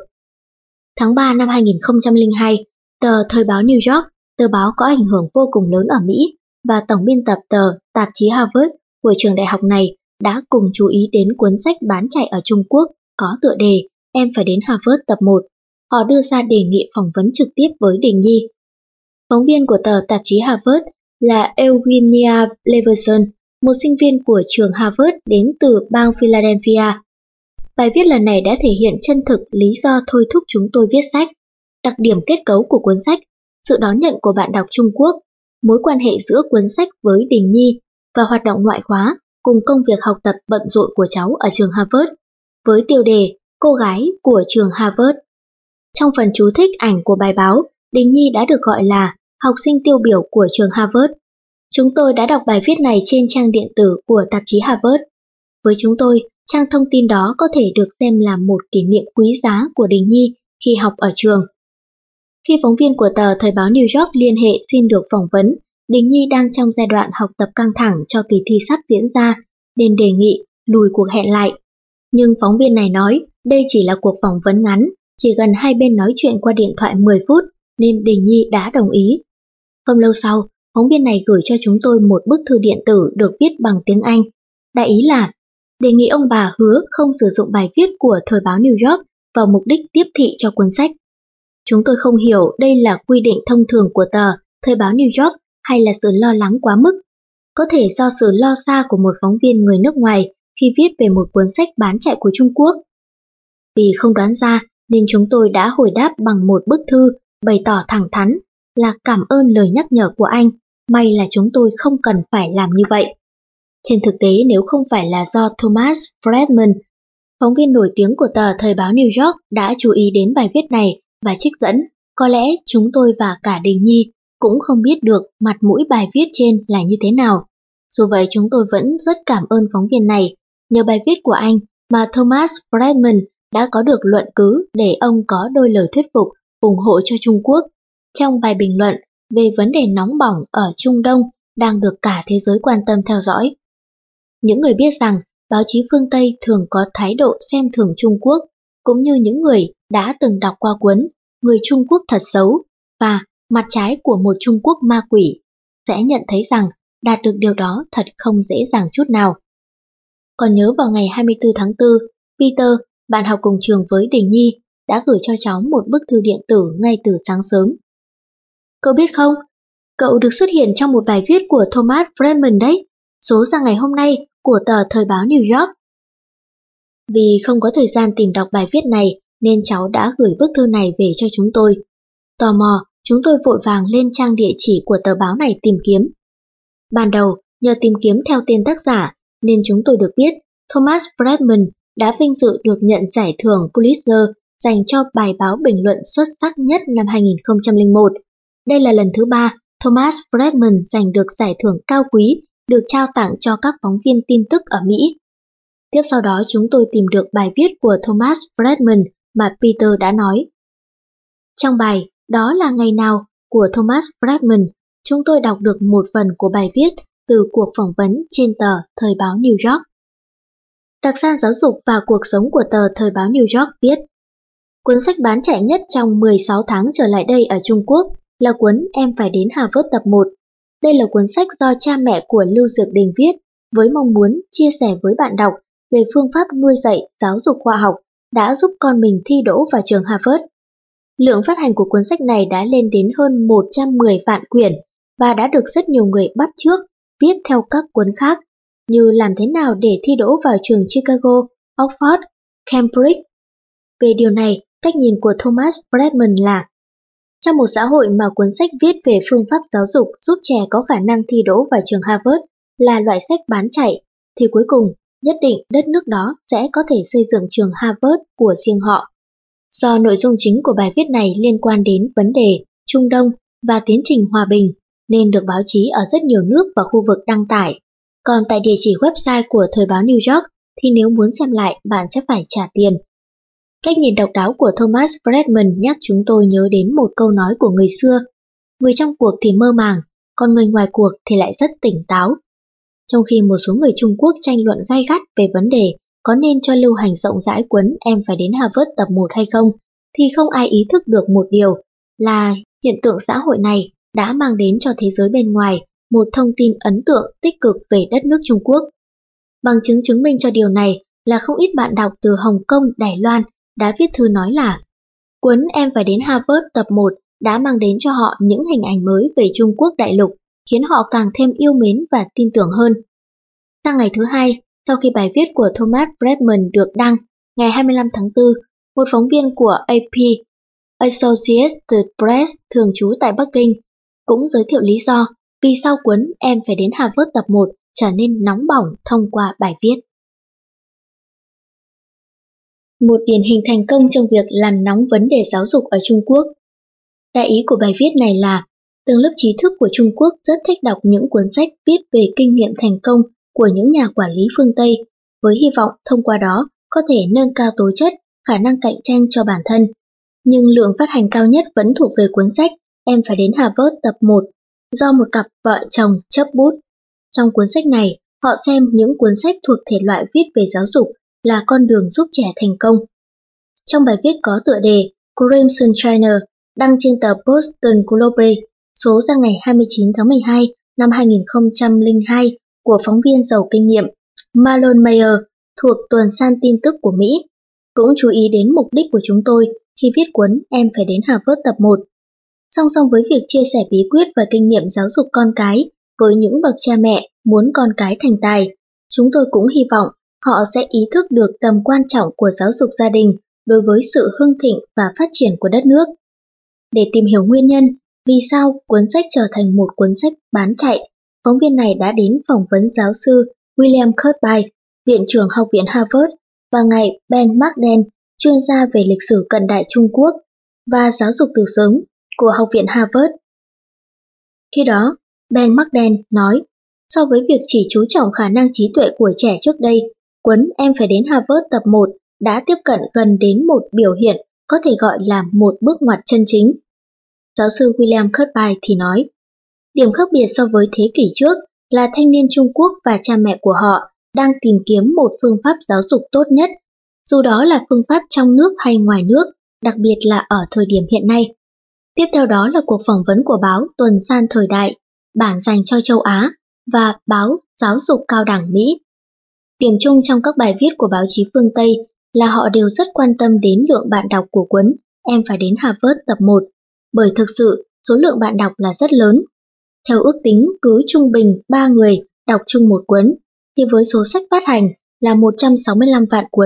Tháng ba năm hai nghìn không trăm lẻ hai, tờ Thời báo New York, tờ báo có ảnh hưởng vô cùng lớn ở Mỹ, và tổng biên tập tờ tạp chí Harvard của trường đại học này đã cùng chú ý đến cuốn sách bán chạy ở Trung Quốc có tựa đề Em phải đến Harvard tập một. Họ đưa ra đề nghị phỏng vấn trực tiếp với Đình Nhi. Phóng viên của tờ tạp chí Harvard là Eugenia Leverson, một sinh viên của trường Harvard đến từ bang Philadelphia. Bài viết lần này đã thể hiện chân thực lý do thôi thúc chúng tôi viết sách, đặc điểm kết cấu của cuốn sách, sự đón nhận của bạn đọc Trung Quốc, mối quan hệ giữa cuốn sách với Đình Nhi và hoạt động ngoại khóa cùng công việc học tập bận rộn của cháu ở trường Harvard, với tiêu đề Cô gái của trường Harvard. Trong phần chú thích ảnh của bài báo, Đình Nhi đã được gọi là học sinh tiêu biểu của trường Harvard. Chúng tôi đã đọc bài viết này trên trang điện tử của tạp chí Harvard. Với chúng tôi, trang thông tin đó có thể được xem là một kỷ niệm quý giá của Đình Nhi khi học ở trường. Khi phóng viên của tờ Thời báo New York liên hệ xin được phỏng vấn, Đình Nhi đang trong giai đoạn học tập căng thẳng cho kỳ thi sắp diễn ra, nên đề nghị lùi cuộc hẹn lại. Nhưng phóng viên này nói đây chỉ là cuộc phỏng vấn ngắn, chỉ gần hai bên nói chuyện qua điện thoại mười phút, nên Đình Nhi đã đồng ý. Không lâu sau, phóng viên này gửi cho chúng tôi một bức thư điện tử được viết bằng tiếng Anh. Đại ý là đề nghị ông bà hứa không sử dụng bài viết của Thời báo New York vào mục đích tiếp thị cho cuốn sách. Chúng tôi không hiểu đây là quy định thông thường của tờ Thời báo New York hay là sự lo lắng quá mức. Có thể do sự lo xa của một phóng viên người nước ngoài khi viết về một cuốn sách bán chạy của Trung Quốc. Vì không đoán ra nên chúng tôi đã hồi đáp bằng một bức thư bày tỏ thẳng thắn là cảm ơn lời nhắc nhở của anh, may là chúng tôi không cần phải làm như vậy. Trên thực tế nếu không phải là do Thomas Friedman, phóng viên nổi tiếng của tờ Thời báo New York đã chú ý đến bài viết này và trích dẫn, có lẽ chúng tôi và cả Đình Nhi cũng không biết được mặt mũi bài viết trên là như thế nào. Dù vậy chúng tôi vẫn rất cảm ơn phóng viên này, nhờ bài viết của anh mà Thomas Friedman đã có được luận cứ để ông có đôi lời thuyết phục ủng hộ cho Trung Quốc trong bài bình luận về vấn đề nóng bỏng ở Trung Đông đang được cả thế giới quan tâm theo dõi. Những người biết rằng báo chí phương Tây thường có thái độ xem thường Trung Quốc, cũng như những người đã từng đọc qua cuốn Người Trung Quốc thật xấu và Mặt trái của một Trung Quốc ma quỷ, sẽ nhận thấy rằng đạt được điều đó thật không dễ dàng chút nào. Còn nhớ vào ngày hai mươi tư tháng tư, Peter, bạn học cùng trường với Đình Nhi, đã gửi cho cháu một bức thư điện tử ngay từ sáng sớm. Cậu biết không, cậu được xuất hiện trong một bài viết của Thomas Friedman đấy, số ra ngày hôm nay của tờ Thời báo New York. Vì không có thời gian tìm đọc bài viết này nên cháu đã gửi bức thư này về cho chúng tôi. Tò mò, chúng tôi vội vàng lên trang địa chỉ của tờ báo này tìm kiếm. Ban đầu, nhờ tìm kiếm theo tên tác giả, nên chúng tôi được biết Thomas Friedman đã vinh dự được nhận giải thưởng Pulitzer dành cho bài báo bình luận xuất sắc nhất năm hai nghìn không trăm lẻ một. Đây là lần thứ ba Thomas Friedman giành được giải thưởng cao quý được trao tặng cho các phóng viên tin tức ở Mỹ. Tiếp sau đó chúng tôi tìm được bài viết của Thomas Friedman mà Peter đã nói. Trong bài Đó là ngày nào của Thomas Friedman, chúng tôi đọc được một phần của bài viết từ cuộc phỏng vấn trên tờ Thời báo New York. Đặc san giáo dục và cuộc sống của tờ Thời báo New York viết: Cuốn sách bán chạy nhất trong mười sáu tháng trở lại đây ở Trung Quốc là cuốn Em phải đến Harvard tập một. Đây là cuốn sách do cha mẹ của Lưu Dược Đình viết với mong muốn chia sẻ với bạn đọc về phương pháp nuôi dạy giáo dục khoa học đã giúp con mình thi đỗ vào trường Harvard. Lượng phát hành của cuốn sách này đã lên đến hơn một trăm mười vạn quyển và đã được rất nhiều người bắt chước viết theo các cuốn khác như làm thế nào để thi đỗ vào trường Chicago, Oxford, Cambridge. Về điều này, cách nhìn của Thomas Friedman là: trong một xã hội mà cuốn sách viết về phương pháp giáo dục giúp trẻ có khả năng thi đỗ vào trường Harvard là loại sách bán chạy, thì cuối cùng, nhất định đất nước đó sẽ có thể xây dựng trường Harvard của riêng họ. Do nội dung chính của bài viết này liên quan đến vấn đề Trung Đông và tiến trình hòa bình, nên được báo chí ở rất nhiều nước và khu vực đăng tải. Còn tại địa chỉ website của Thời báo New York thì nếu muốn xem lại bạn sẽ phải trả tiền. Cách nhìn độc đáo của Thomas Friedman nhắc chúng tôi nhớ đến một câu nói của người xưa: người trong cuộc thì mơ màng, còn người ngoài cuộc thì lại rất tỉnh táo. Trong khi một số người Trung Quốc tranh luận gay gắt về vấn đề có nên cho lưu hành rộng rãi cuốn Em phải đến Harvard tập một hay không, thì không ai ý thức được một điều là hiện tượng xã hội này đã mang đến cho thế giới bên ngoài một thông tin ấn tượng tích cực về đất nước Trung Quốc. Bằng chứng chứng minh cho điều này là không ít bạn đọc từ Hồng Kông, Đài Loan đã viết thư nói là cuốn Em phải đến Harvard tập một đã mang đến cho họ những hình ảnh mới về Trung Quốc đại lục, khiến họ càng thêm yêu mến và tin tưởng hơn. Sang ngày thứ hai, sau khi bài viết của Thomas Friedman được đăng, ngày hai mươi lăm tháng tư, một phóng viên của a pê, Associated Press thường trú tại Bắc Kinh, cũng giới thiệu lý do vì sao cuốn Em phải đến Harvard tập một trở nên nóng bỏng thông qua bài viết. Một điển hình thành công trong việc làm nóng vấn đề giáo dục ở Trung Quốc. Đại ý của bài viết này là tầng lớp trí thức của Trung Quốc rất thích đọc những cuốn sách viết về kinh nghiệm thành công của những nhà quản lý phương Tây, với hy vọng thông qua đó có thể nâng cao tố chất, khả năng cạnh tranh cho bản thân. Nhưng lượng phát hành cao nhất vẫn thuộc về cuốn sách Em phải đến Harvard tập một, do một cặp vợ chồng chấp bút. Trong cuốn sách này, họ xem những cuốn sách thuộc thể loại viết về giáo dục là con đường giúp trẻ thành công. Trong bài viết có tựa đề Crimson China, đăng trên tờ Boston Globe, số ra ngày hai mươi chín tháng mười hai năm hai nghìn không trăm lẻ hai của phóng viên giàu kinh nghiệm Marlon Mayer thuộc tuần san tin tức của Mỹ, cũng chú ý đến mục đích của chúng tôi khi viết cuốn Em phải đến Harvard tập một. Song song với việc chia sẻ bí quyết và kinh nghiệm giáo dục con cái với những bậc cha mẹ muốn con cái thành tài, chúng tôi cũng hy vọng họ sẽ ý thức được tầm quan trọng của giáo dục gia đình đối với sự hưng thịnh và phát triển của đất nước. Để tìm hiểu nguyên nhân vì sao cuốn sách trở thành một cuốn sách bán chạy, phóng viên này đã đến phỏng vấn giáo sư William Kirkby, Viện trưởng Học viện Harvard, và ngài Ben Magden, chuyên gia về lịch sử cận đại Trung Quốc và giáo dục từ sớm của Học viện Harvard. Khi đó, Ben Magden nói, so với việc chỉ chú trọng khả năng trí tuệ của trẻ trước đây, cuốn Em phải đến Harvard tập một đã tiếp cận gần đến một biểu hiện có thể gọi là một bước ngoặt chân chính. Giáo sư William Kirkby thì nói, điểm khác biệt so với thế kỷ trước là thanh niên Trung Quốc và cha mẹ của họ đang tìm kiếm một phương pháp giáo dục tốt nhất, dù đó là phương pháp trong nước hay ngoài nước, đặc biệt là ở thời điểm hiện nay. Tiếp theo đó là cuộc phỏng vấn của báo Tuần san Thời đại, bản dành cho châu Á, và báo Giáo dục Cao đẳng Mỹ. Điểm chung trong các bài viết của báo chí phương Tây là họ đều rất quan tâm đến lượng bạn đọc của cuốn Em phải đến Harvard tập một, bởi thực sự số lượng bạn đọc là rất lớn. Theo ước tính cứ trung bình ba người đọc chung một cuốn, thì với số sách phát hành là một trăm sáu mươi lăm vạn cuốn,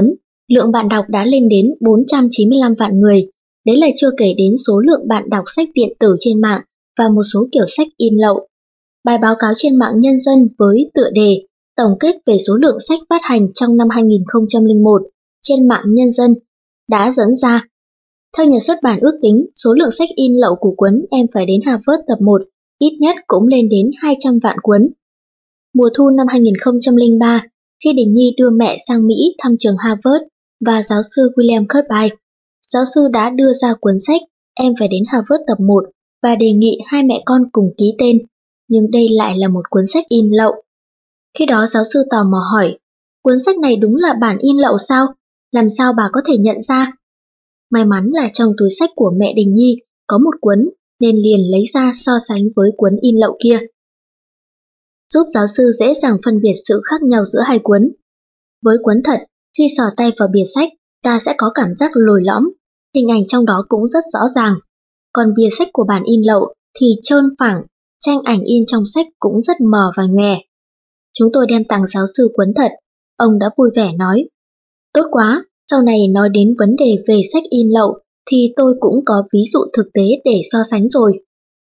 lượng bạn đọc đã lên đến bốn trăm chín mươi lăm vạn người. Đấy là chưa kể đến số lượng bạn đọc sách điện tử trên mạng và một số kiểu sách in lậu. Bài báo cáo trên mạng Nhân dân với tựa đề tổng kết về số lượng sách phát hành trong năm hai nghìn không trăm lẻ một trên mạng Nhân dân đã dẫn ra. Theo nhà xuất bản ước tính, số lượng sách in lậu của cuốn Em phải đến Harvard tập một ít nhất cũng lên đến hai trăm vạn cuốn. Mùa thu năm hai nghìn không trăm lẻ ba, khi Đình Nhi đưa mẹ sang Mỹ thăm trường Harvard và giáo sư William Kirkby, giáo sư đã đưa ra cuốn sách Em phải đến Harvard tập một và đề nghị hai mẹ con cùng ký tên, nhưng đây lại là một cuốn sách in lậu. Khi đó giáo sư tò mò hỏi, cuốn sách này đúng là bản in lậu sao? Làm sao bà có thể nhận ra? May mắn là trong túi sách của mẹ Đình Nhi có một cuốn nên liền lấy ra so sánh với cuốn in lậu kia, giúp giáo sư dễ dàng phân biệt sự khác nhau giữa hai cuốn. Với cuốn thật, khi sờ tay vào bìa sách, ta sẽ có cảm giác lồi lõm, hình ảnh trong đó cũng rất rõ ràng. Còn bìa sách của bản in lậu thì trơn phẳng, tranh ảnh in trong sách cũng rất mờ và nhòe. Chúng tôi đem tặng giáo sư cuốn thật, ông đã vui vẻ nói, tốt quá, sau này nói đến vấn đề về sách in lậu thì tôi cũng có ví dụ thực tế để so sánh rồi.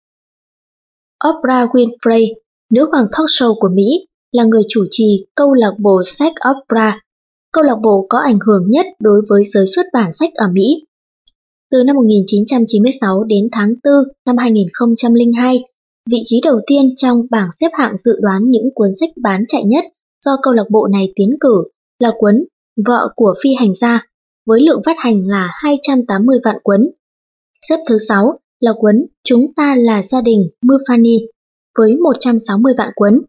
Oprah Winfrey, nữ hoàng talk show của Mỹ, là người chủ trì câu lạc bộ sách Oprah, câu lạc bộ có ảnh hưởng nhất đối với giới xuất bản sách ở Mỹ. Từ năm một nghìn chín trăm chín mươi sáu đến tháng tư năm hai nghìn không trăm lẻ hai, vị trí đầu tiên trong bảng xếp hạng dự đoán những cuốn sách bán chạy nhất do câu lạc bộ này tiến cử là cuốn Vợ của Phi hành gia, với lượng phát hành là hai trăm tám mươi vạn cuốn. Xếp thứ sáu là cuốn Chúng ta là gia đình Mufani, với một trăm sáu mươi vạn cuốn.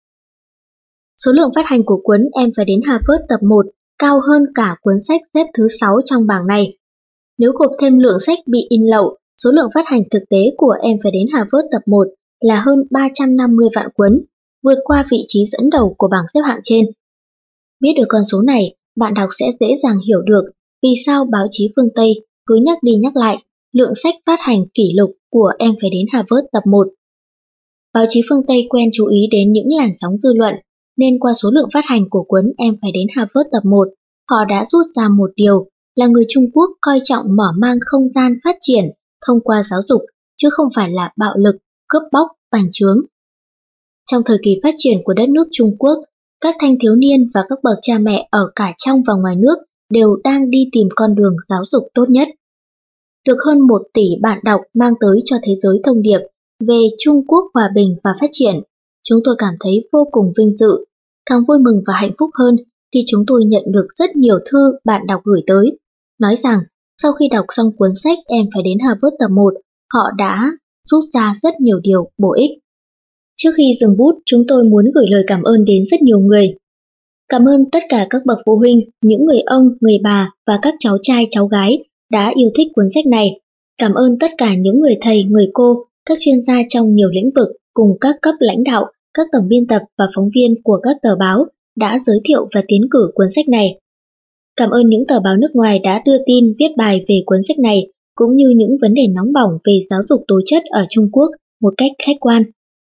Số lượng phát hành của cuốn Em phải đến Harvard tập một cao hơn cả cuốn sách xếp thứ sáu trong bảng này. Nếu gộp thêm lượng sách bị in lậu, số lượng phát hành thực tế của Em phải đến Harvard tập một là hơn ba trăm năm mươi vạn cuốn, vượt qua vị trí dẫn đầu của bảng xếp hạng trên. Biết được con số này, bạn đọc sẽ dễ dàng hiểu được vì sao báo chí phương Tây cứ nhắc đi nhắc lại lượng sách phát hành kỷ lục của Em phải đến Harvard tập một. Báo chí phương Tây quen chú ý đến những làn sóng dư luận, nên qua số lượng phát hành của cuốn Em phải đến Harvard tập một, họ đã rút ra một điều là người Trung Quốc coi trọng mở mang không gian phát triển thông qua giáo dục, chứ không phải là bạo lực, cướp bóc, bành trướng. Trong thời kỳ phát triển của đất nước Trung Quốc, các thanh thiếu niên và các bậc cha mẹ ở cả trong và ngoài nước đều đang đi tìm con đường giáo dục tốt nhất. Được hơn một tỷ bạn đọc mang tới cho thế giới thông điệp về Trung Quốc hòa bình và phát triển, chúng tôi cảm thấy vô cùng vinh dự. Càng vui mừng và hạnh phúc hơn khi chúng tôi nhận được rất nhiều thư bạn đọc gửi tới, nói rằng sau khi đọc xong cuốn sách Em phải đến Harvard tập một, họ đã rút ra rất nhiều điều bổ ích. Trước khi dừng bút, chúng tôi muốn gửi lời cảm ơn đến rất nhiều người. Cảm ơn tất cả các bậc phụ huynh, những người ông, người bà và các cháu trai, cháu gái đã yêu thích cuốn sách này. Cảm ơn tất cả những người thầy, người cô, các chuyên gia trong nhiều lĩnh vực cùng các cấp lãnh đạo, các tổng biên tập và phóng viên của các tờ báo đã giới thiệu và tiến cử cuốn sách này. Cảm ơn những tờ báo nước ngoài đã đưa tin, viết bài về cuốn sách này, cũng như những vấn đề nóng bỏng về giáo dục tố chất ở Trung Quốc một cách khách quan.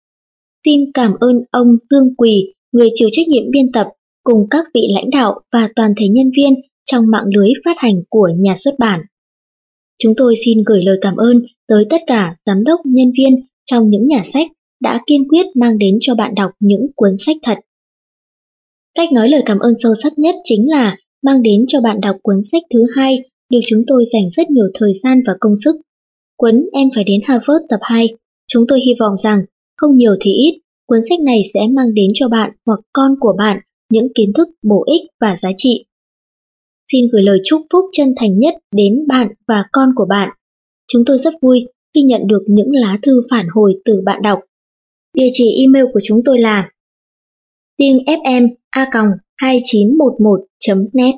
Xin cảm ơn ông Dương Quỳ, người chịu trách nhiệm biên tập, cùng các vị lãnh đạo và toàn thể nhân viên trong mạng lưới phát hành của nhà xuất bản. Chúng tôi xin gửi lời cảm ơn tới tất cả giám đốc, nhân viên trong những nhà sách đã kiên quyết mang đến cho bạn đọc những cuốn sách thật. Cách nói lời cảm ơn sâu sắc nhất chính là mang đến cho bạn đọc cuốn sách thứ hai được chúng tôi dành rất nhiều thời gian và công sức. Cuốn Em phải đến Harvard tập hai, chúng tôi hy vọng rằng không nhiều thì ít, cuốn sách này sẽ mang đến cho bạn hoặc con của bạn những kiến thức bổ ích và giá trị. Xin gửi lời chúc phúc chân thành nhất đến bạn và con của bạn. Chúng tôi rất vui khi nhận được những lá thư phản hồi từ bạn đọc. Địa chỉ email của chúng tôi là tiếng ép em a còng hai chín một một chấm net.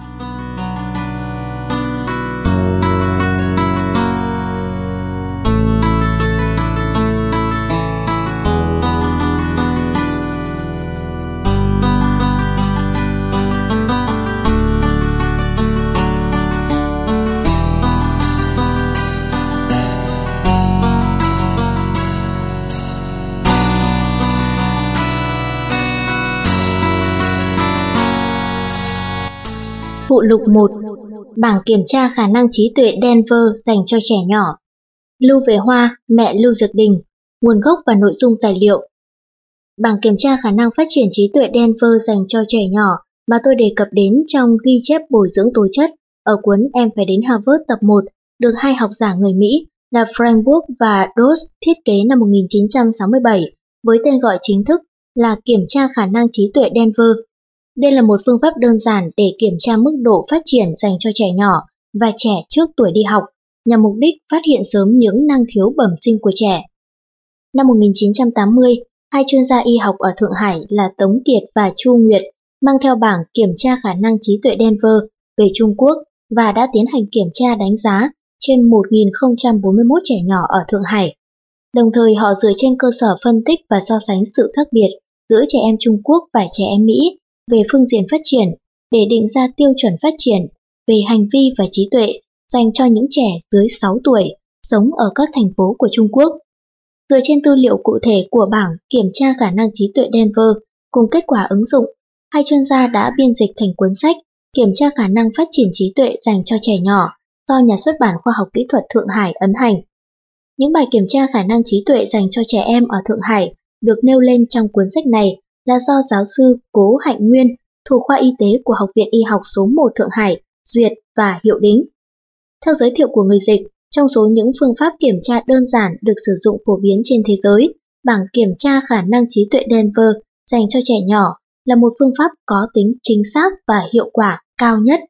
Phụ lục một. Bảng kiểm tra khả năng trí tuệ Denver dành cho trẻ nhỏ. Lưu Về Hoa, mẹ Lưu Dược Đình. Nguồn gốc và nội dung tài liệu. Bảng kiểm tra khả năng phát triển trí tuệ Denver dành cho trẻ nhỏ mà tôi đề cập đến trong ghi chép bồi dưỡng tố chất ở cuốn Em phải đến Harvard tập một được hai học giả người Mỹ là Frank Book và Doss thiết kế năm một nghìn chín trăm sáu mươi bảy với tên gọi chính thức là Kiểm tra khả năng trí tuệ Denver. Đây là một phương pháp đơn giản để kiểm tra mức độ phát triển dành cho trẻ nhỏ và trẻ trước tuổi đi học, nhằm mục đích phát hiện sớm những năng khiếu bẩm sinh của trẻ. Năm một nghìn chín trăm tám mươi, hai chuyên gia y học ở Thượng Hải là Tống Kiệt và Chu Nguyệt mang theo bảng kiểm tra khả năng trí tuệ Denver về Trung Quốc và đã tiến hành kiểm tra đánh giá trên một nghìn không trăm bốn mươi mốt trẻ nhỏ ở Thượng Hải. Đồng thời họ dựa trên cơ sở phân tích và so sánh sự khác biệt giữa trẻ em Trung Quốc và trẻ em Mỹ về phương diện phát triển để định ra tiêu chuẩn phát triển về hành vi và trí tuệ dành cho những trẻ dưới sáu tuổi sống ở các thành phố của Trung Quốc. Dựa trên tư liệu cụ thể của bảng kiểm tra khả năng trí tuệ Denver cùng kết quả ứng dụng, hai chuyên gia đã biên dịch thành cuốn sách Kiểm tra khả năng phát triển trí tuệ dành cho trẻ nhỏ do Nhà xuất bản Khoa học Kỹ thuật Thượng Hải ấn hành. Những bài kiểm tra khả năng trí tuệ dành cho trẻ em ở Thượng Hải được nêu lên trong cuốn sách này là do giáo sư Cố Hạnh Nguyên thuộc khoa y tế của Học viện Y học số một Thượng Hải duyệt và hiệu đính. Theo giới thiệu của người dịch, trong số những phương pháp kiểm tra đơn giản được sử dụng phổ biến trên thế giới, bảng kiểm tra khả năng trí tuệ Denver dành cho trẻ nhỏ là một phương pháp có tính chính xác và hiệu quả cao nhất.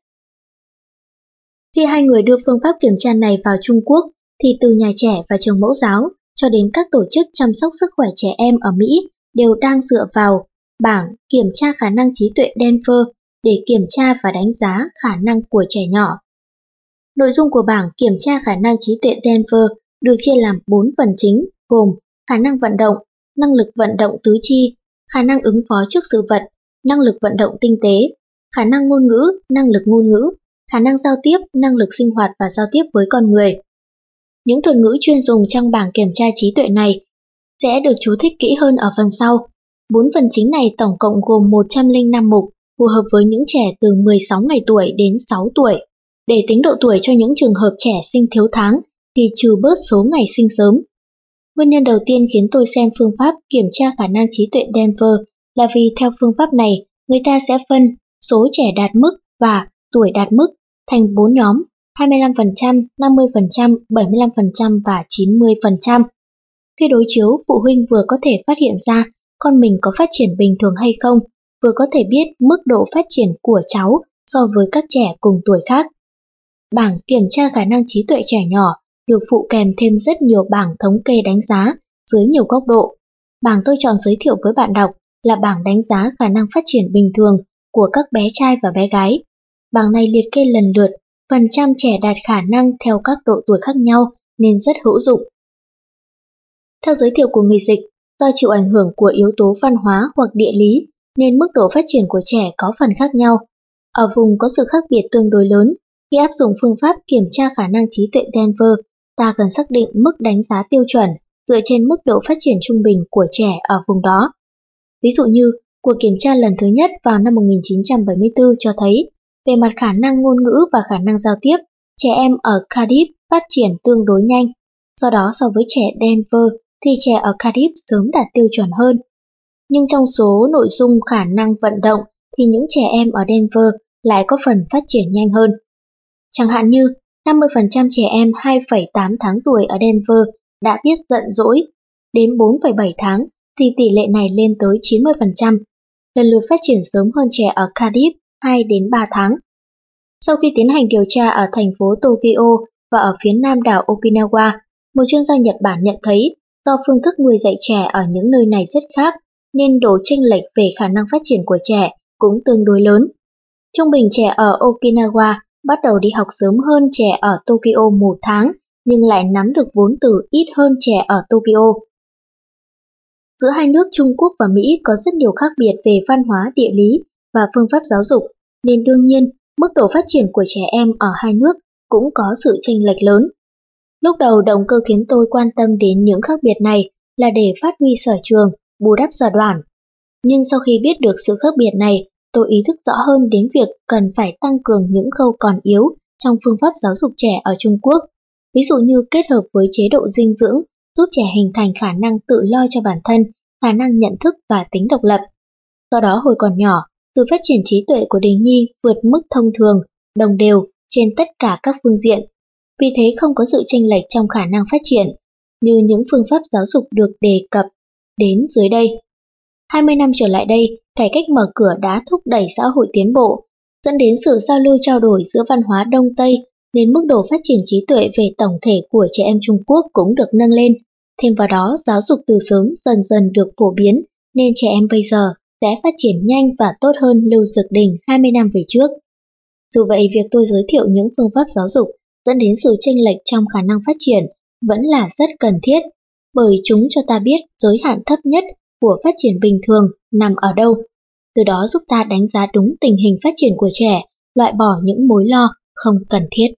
Khi hai người đưa phương pháp kiểm tra này vào Trung Quốc, thì từ nhà trẻ và trường mẫu giáo cho đến các tổ chức chăm sóc sức khỏe trẻ em ở Mỹ đều đang dựa vào bảng kiểm tra khả năng trí tuệ Denver để kiểm tra và đánh giá khả năng của trẻ nhỏ. Nội dung của bảng kiểm tra khả năng trí tuệ Denver được chia làm bốn phần chính gồm khả năng vận động, năng lực vận động tứ chi, khả năng ứng phó trước sự vật, năng lực vận động tinh tế, khả năng ngôn ngữ, năng lực ngôn ngữ, khả năng giao tiếp, năng lực sinh hoạt và giao tiếp với con người. Những thuật ngữ chuyên dùng trong bảng kiểm tra trí tuệ này sẽ được chú thích kỹ hơn ở phần sau. Bốn phần chính này tổng cộng gồm một trăm lẻ năm mục phù hợp với những trẻ từ mười sáu ngày tuổi đến sáu tuổi. Để tính độ tuổi cho những trường hợp trẻ sinh thiếu tháng thì trừ bớt số ngày sinh sớm. Nguyên nhân đầu tiên khiến tôi xem phương pháp kiểm tra khả năng trí tuệ Denver là vì theo phương pháp này, người ta sẽ phân số trẻ đạt mức và tuổi đạt mức thành bốn nhóm hai mươi lăm phần trăm, năm mươi phần trăm, bảy mươi lăm phần trăm và chín mươi phần trăm. Khi đối chiếu, phụ huynh vừa có thể phát hiện ra con mình có phát triển bình thường hay không, vừa có thể biết mức độ phát triển của cháu so với các trẻ cùng tuổi khác. Bảng kiểm tra khả năng trí tuệ trẻ nhỏ được phụ kèm thêm rất nhiều bảng thống kê đánh giá dưới nhiều góc độ. Bảng tôi chọn giới thiệu với bạn đọc là bảng đánh giá khả năng phát triển bình thường của các bé trai và bé gái. Bảng này liệt kê lần lượt phần trăm trẻ đạt khả năng theo các độ tuổi khác nhau nên rất hữu dụng. Theo giới thiệu của người dịch, do chịu ảnh hưởng của yếu tố văn hóa hoặc địa lý nên mức độ phát triển của trẻ có phần khác nhau. Ở vùng có sự khác biệt tương đối lớn, khi áp dụng phương pháp kiểm tra khả năng trí tuệ Denver, ta cần xác định mức đánh giá tiêu chuẩn dựa trên mức độ phát triển trung bình của trẻ ở vùng đó. Ví dụ như, cuộc kiểm tra lần thứ nhất vào năm một nghìn chín trăm bảy mươi tư cho thấy, về mặt khả năng ngôn ngữ và khả năng giao tiếp, trẻ em ở Cardiff phát triển tương đối nhanh. Do đó so với trẻ Denver thì trẻ ở Cardiff sớm đạt tiêu chuẩn hơn. Nhưng trong số nội dung khả năng vận động thì những trẻ em ở Denver lại có phần phát triển nhanh hơn. Chẳng hạn như, năm mươi phần trăm trẻ em hai phẩy tám tháng tuổi ở Denver đã biết giận dỗi, đến bốn phẩy bảy tháng thì tỷ lệ này lên tới chín mươi phần trăm, lần lượt phát triển sớm hơn trẻ ở Cardiff hai đến ba tháng. Sau khi tiến hành điều tra ở thành phố Tokyo và ở phía nam đảo Okinawa, một chuyên gia Nhật Bản nhận thấy do phương thức nuôi dạy trẻ ở những nơi này rất khác nên độ chênh lệch về khả năng phát triển của trẻ cũng tương đối lớn. Trung bình trẻ ở Okinawa bắt đầu đi học sớm hơn trẻ ở Tokyo một tháng, nhưng lại nắm được vốn từ ít hơn trẻ ở Tokyo. Giữa hai nước Trung Quốc và Mỹ có rất nhiều khác biệt về văn hóa, địa lý và phương pháp giáo dục, nên đương nhiên mức độ phát triển của trẻ em ở hai nước cũng có sự chênh lệch lớn. Lúc đầu động cơ khiến tôi quan tâm đến những khác biệt này là để phát huy sở trường, bù đắp sở đoản. Nhưng sau khi biết được sự khác biệt này, tôi ý thức rõ hơn đến việc cần phải tăng cường những khâu còn yếu trong phương pháp giáo dục trẻ ở Trung Quốc, ví dụ như kết hợp với chế độ dinh dưỡng giúp trẻ hình thành khả năng tự lo cho bản thân, khả năng nhận thức và tính độc lập. Do đó hồi còn nhỏ, sự phát triển trí tuệ của Đình Nhi vượt mức thông thường, đồng đều trên tất cả các phương diện. Vì thế không có sự chênh lệch trong khả năng phát triển, như những phương pháp giáo dục được đề cập đến dưới đây. hai mươi năm trở lại đây, cải cách mở cửa đã thúc đẩy xã hội tiến bộ, dẫn đến sự giao lưu trao đổi giữa văn hóa Đông Tây, nên mức độ phát triển trí tuệ về tổng thể của trẻ em Trung Quốc cũng được nâng lên. Thêm vào đó, giáo dục từ sớm dần dần được phổ biến, nên trẻ em bây giờ sẽ phát triển nhanh và tốt hơn Lưu Dực Đình hai mươi năm về trước. Dù vậy, việc tôi giới thiệu những phương pháp giáo dục dẫn đến sự chênh lệch trong khả năng phát triển vẫn là rất cần thiết, bởi chúng cho ta biết giới hạn thấp nhất của phát triển bình thường nằm ở đâu. Từ đó giúp ta đánh giá đúng tình hình phát triển của trẻ, loại bỏ những mối lo không cần thiết.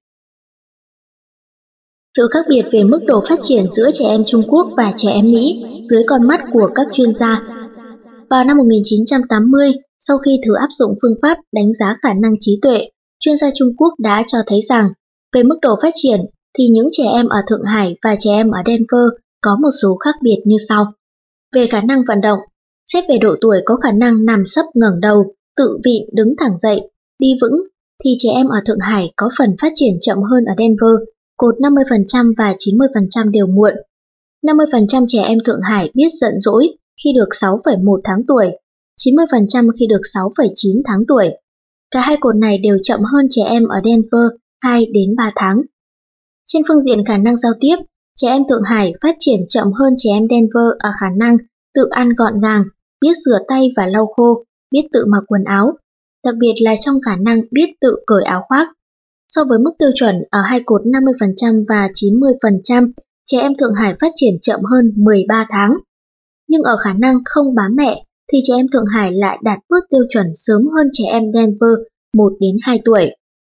Sự khác biệt về mức độ phát triển giữa trẻ em Trung Quốc và trẻ em Mỹ dưới con mắt của các chuyên gia. Vào năm một nghìn chín trăm tám mươi, sau khi thử áp dụng phương pháp đánh giá khả năng trí tuệ, chuyên gia Trung Quốc đã cho thấy rằng, về mức độ phát triển thì những trẻ em ở Thượng Hải và trẻ em ở Denver có một số khác biệt như sau. Về khả năng vận động, xét về độ tuổi có khả năng nằm sấp ngẩng đầu, tự vịn đứng thẳng dậy, đi vững, thì trẻ em ở Thượng Hải có phần phát triển chậm hơn ở Denver, cột năm mươi phần trăm và chín mươi phần trăm đều muộn. năm mươi phần trăm trẻ em Thượng Hải biết giận dỗi khi được sáu phẩy một tháng tuổi, chín mươi phần trăm khi được sáu phẩy chín tháng tuổi. Cả hai cột này đều chậm hơn trẻ em ở Denver hai đến ba tháng. Trên phương diện khả năng giao tiếp, trẻ em Thượng Hải phát triển chậm hơn trẻ em Denver ở khả năng tự ăn gọn gàng, biết rửa tay và lau khô, biết tự mặc quần áo, đặc biệt là trong khả năng biết tự cởi áo khoác. So với mức tiêu chuẩn ở hai cột năm mươi phần trăm và chín mươi phần trăm, trẻ em Thượng Hải phát triển chậm hơn mười ba tháng. Nhưng ở khả năng không bám mẹ thì trẻ em Thượng Hải lại đạt mức tiêu chuẩn sớm hơn trẻ em Denver một đến hai tuổi.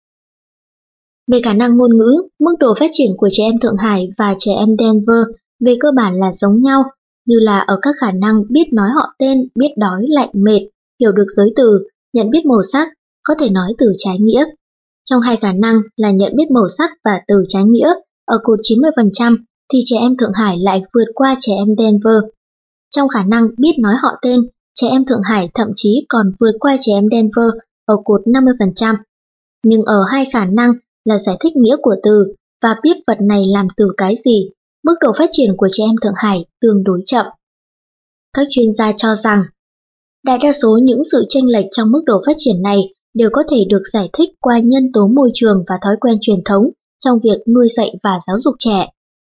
Về khả năng ngôn ngữ, mức độ phát triển của trẻ em Thượng Hải và trẻ em Denver về cơ bản là giống nhau, như là ở các khả năng biết nói họ tên, biết đói, lạnh, mệt, hiểu được giới từ, nhận biết màu sắc, có thể nói từ trái nghĩa. Trong hai khả năng là nhận biết màu sắc và từ trái nghĩa, ở cột chín mươi phần trăm thì trẻ em Thượng Hải lại vượt qua trẻ em Denver. Trong khả năng biết nói họ tên, trẻ em Thượng Hải thậm chí còn vượt qua trẻ em Denver ở cột năm mươi phần trăm. Nhưng ở hai khả năng là giải thích nghĩa của từ và biết vật này làm từ cái gì, mức độ phát triển của trẻ em Thượng Hải tương đối chậm. Các chuyên gia cho rằng, đại đa số những sự chênh lệch trong mức độ phát triển này đều có thể được giải thích qua nhân tố môi trường và thói quen truyền thống trong việc nuôi dạy và giáo dục trẻ.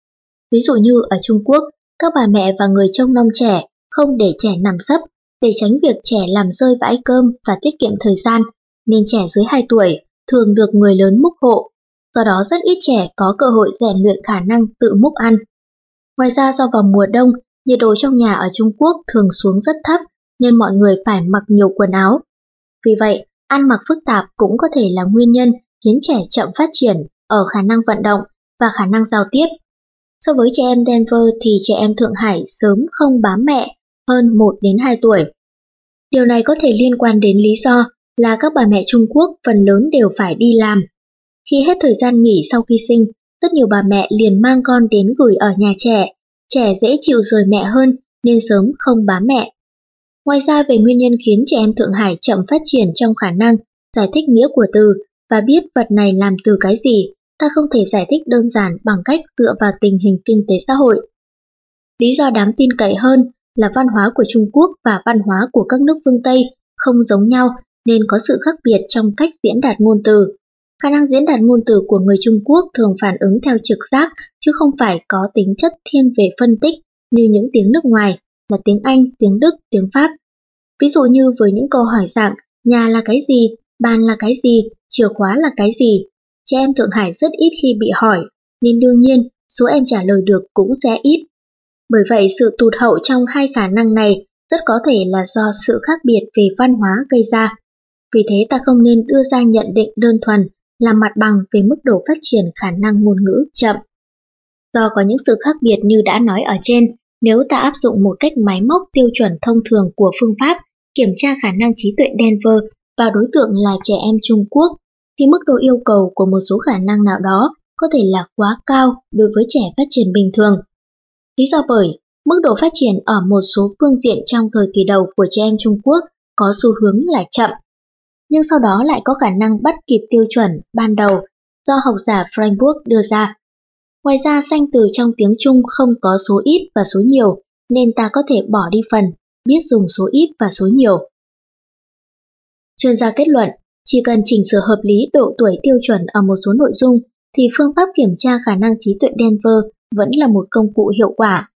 Ví dụ như ở Trung Quốc, các bà mẹ và người trông nom trẻ không để trẻ nằm sấp để tránh việc trẻ làm rơi vãi cơm và tiết kiệm thời gian, nên trẻ dưới hai tuổi thường được người lớn múc hộ, do đó rất ít trẻ có cơ hội rèn luyện khả năng tự múc ăn. Ngoài ra do vào mùa đông, nhiệt độ trong nhà ở Trung Quốc thường xuống rất thấp nên mọi người phải mặc nhiều quần áo. Vì vậy, ăn mặc phức tạp cũng có thể là nguyên nhân khiến trẻ chậm phát triển ở khả năng vận động và khả năng giao tiếp. So với trẻ em Denver thì trẻ em Thượng Hải sớm không bám mẹ hơn một đến hai tuổi. Điều này có thể liên quan đến lý do là các bà mẹ Trung Quốc phần lớn đều phải đi làm. Khi hết thời gian nghỉ sau khi sinh, rất nhiều bà mẹ liền mang con đến gửi ở nhà trẻ, trẻ dễ chịu rời mẹ hơn nên sớm không bám mẹ. Ngoài ra về nguyên nhân khiến trẻ em Thượng Hải chậm phát triển trong khả năng giải thích nghĩa của từ và biết vật này làm từ cái gì, ta không thể giải thích đơn giản bằng cách dựa vào tình hình kinh tế xã hội. Lý do đáng tin cậy hơn là văn hóa của Trung Quốc và văn hóa của các nước phương Tây không giống nhau nên có sự khác biệt trong cách diễn đạt ngôn từ. Khả năng diễn đạt ngôn từ của người Trung Quốc thường phản ứng theo trực giác chứ không phải có tính chất thiên về phân tích như những tiếng nước ngoài là tiếng Anh, tiếng Đức, tiếng Pháp. Ví dụ như với những câu hỏi dạng nhà là cái gì, bàn là cái gì, chìa khóa là cái gì, trẻ em Thượng Hải rất ít khi bị hỏi, nên đương nhiên số em trả lời được cũng sẽ ít. Bởi vậy sự tụt hậu trong hai khả năng này rất có thể là do sự khác biệt về văn hóa gây ra. Vì thế ta không nên đưa ra nhận định đơn thuần là mặt bằng về mức độ phát triển khả năng ngôn ngữ chậm. Do có những sự khác biệt như đã nói ở trên, nếu ta áp dụng một cách máy móc tiêu chuẩn thông thường của phương pháp kiểm tra khả năng trí tuệ Denver vào đối tượng là trẻ em Trung Quốc, thì mức độ yêu cầu của một số khả năng nào đó có thể là quá cao đối với trẻ phát triển bình thường. Lý do bởi mức độ phát triển ở một số phương diện trong thời kỳ đầu của trẻ em Trung Quốc có xu hướng là chậm, nhưng sau đó lại có khả năng bắt kịp tiêu chuẩn ban đầu do học giả Frankfurt đưa ra. Ngoài ra, danh từ trong tiếng Trung không có số ít và số nhiều, nên ta có thể bỏ đi phần biết dùng số ít và số nhiều. Chuyên gia kết luận, chỉ cần chỉnh sửa hợp lý độ tuổi tiêu chuẩn ở một số nội dung, thì phương pháp kiểm tra khả năng trí tuệ Denver vẫn là một công cụ hiệu quả.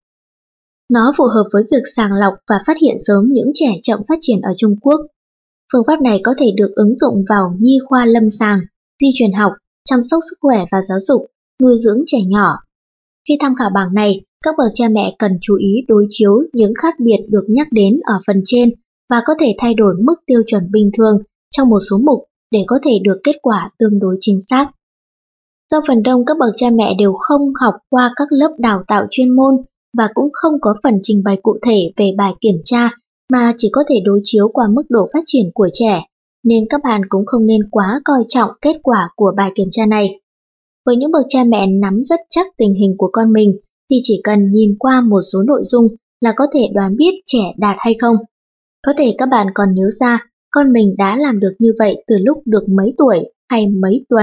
Nó phù hợp với việc sàng lọc và phát hiện sớm những trẻ chậm phát triển ở Trung Quốc. Phương pháp này có thể được ứng dụng vào nhi khoa lâm sàng, di truyền học, chăm sóc sức khỏe và giáo dục, nuôi dưỡng trẻ nhỏ. Khi tham khảo bảng này, các bậc cha mẹ cần chú ý đối chiếu những khác biệt được nhắc đến ở phần trên và có thể thay đổi mức tiêu chuẩn bình thường trong một số mục để có thể được kết quả tương đối chính xác. Do phần đông các bậc cha mẹ đều không học qua các lớp đào tạo chuyên môn và cũng không có phần trình bày cụ thể về bài kiểm tra mà chỉ có thể đối chiếu qua mức độ phát triển của trẻ, nên các bạn cũng không nên quá coi trọng kết quả của bài kiểm tra này. Với những bậc cha mẹ nắm rất chắc tình hình của con mình thì chỉ cần nhìn qua một số nội dung là có thể đoán biết trẻ đạt hay không. Có thể các bạn còn nhớ ra con mình đã làm được như vậy từ lúc được mấy tuổi hay mấy tuần.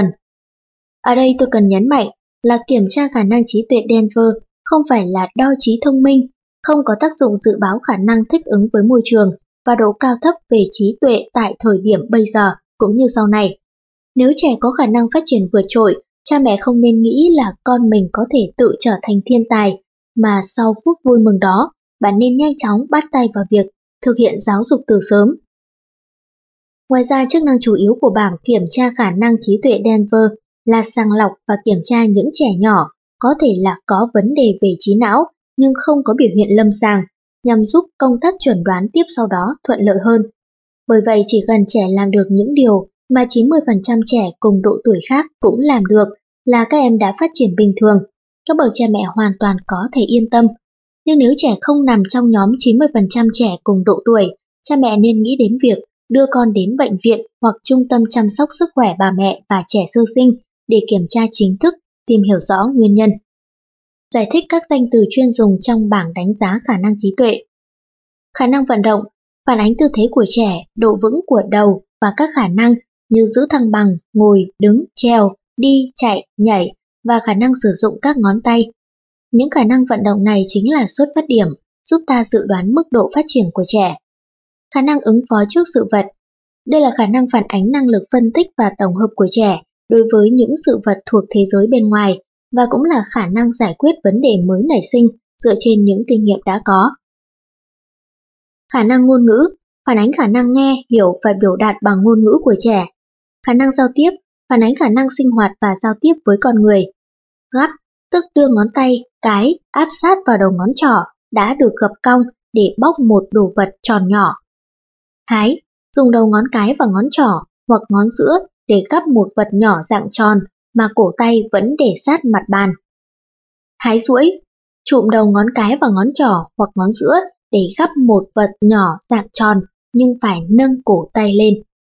Ở đây tôi cần nhấn mạnh là kiểm tra khả năng trí tuệ Denver không phải là đo trí thông minh, không có tác dụng dự báo khả năng thích ứng với môi trường và độ cao thấp về trí tuệ tại thời điểm bây giờ cũng như sau này. Nếu trẻ có khả năng phát triển vượt trội, cha mẹ không nên nghĩ là con mình có thể tự trở thành thiên tài, mà sau phút vui mừng đó, bạn nên nhanh chóng bắt tay vào việc thực hiện giáo dục từ sớm. Ngoài ra, chức năng chủ yếu của bảng kiểm tra khả năng trí tuệ Denver là sàng lọc và kiểm tra những trẻ nhỏ có thể là có vấn đề về trí não nhưng không có biểu hiện lâm sàng, nhằm giúp công tác chuẩn đoán tiếp sau đó thuận lợi hơn. Bởi vậy, chỉ cần trẻ làm được những điều mà chín mươi phần trăm trẻ cùng độ tuổi khác cũng làm được là các em đã phát triển bình thường, các bậc cha mẹ hoàn toàn có thể yên tâm. Nhưng nếu trẻ không nằm trong nhóm chín mươi phần trăm trẻ cùng độ tuổi, cha mẹ nên nghĩ đến việc đưa con đến bệnh viện hoặc trung tâm chăm sóc sức khỏe bà mẹ và trẻ sơ sinh để kiểm tra chính thức, tìm hiểu rõ nguyên nhân. Giải thích các danh từ chuyên dùng trong bảng đánh giá khả năng trí tuệ. Khả năng vận động phản ánh tư thế của trẻ, độ vững của đầu và các khả năng như giữ thăng bằng, ngồi, đứng, trèo, đi, chạy, nhảy và khả năng sử dụng các ngón tay. Những khả năng vận động này chính là xuất phát điểm giúp ta dự đoán mức độ phát triển của trẻ. Khả năng ứng phó trước sự vật. Đây là khả năng phản ánh năng lực phân tích và tổng hợp của trẻ đối với những sự vật thuộc thế giới bên ngoài và cũng là khả năng giải quyết vấn đề mới nảy sinh dựa trên những kinh nghiệm đã có. Khả năng ngôn ngữ phản ánh khả năng nghe, hiểu và biểu đạt bằng ngôn ngữ của trẻ. Khả năng giao tiếp phản ánh khả năng sinh hoạt và giao tiếp với con người. Gắp, tức đưa ngón tay, cái áp sát vào đầu ngón trỏ đã được gập cong để bóc một đồ vật tròn nhỏ. Hái, dùng đầu ngón cái và ngón trỏ hoặc ngón giữa để gắp một vật nhỏ dạng tròn mà cổ tay vẫn để sát mặt bàn. Hái duỗi, chụm đầu ngón cái và ngón trỏ hoặc ngón giữa để gắp một vật nhỏ dạng tròn nhưng phải nâng cổ tay lên.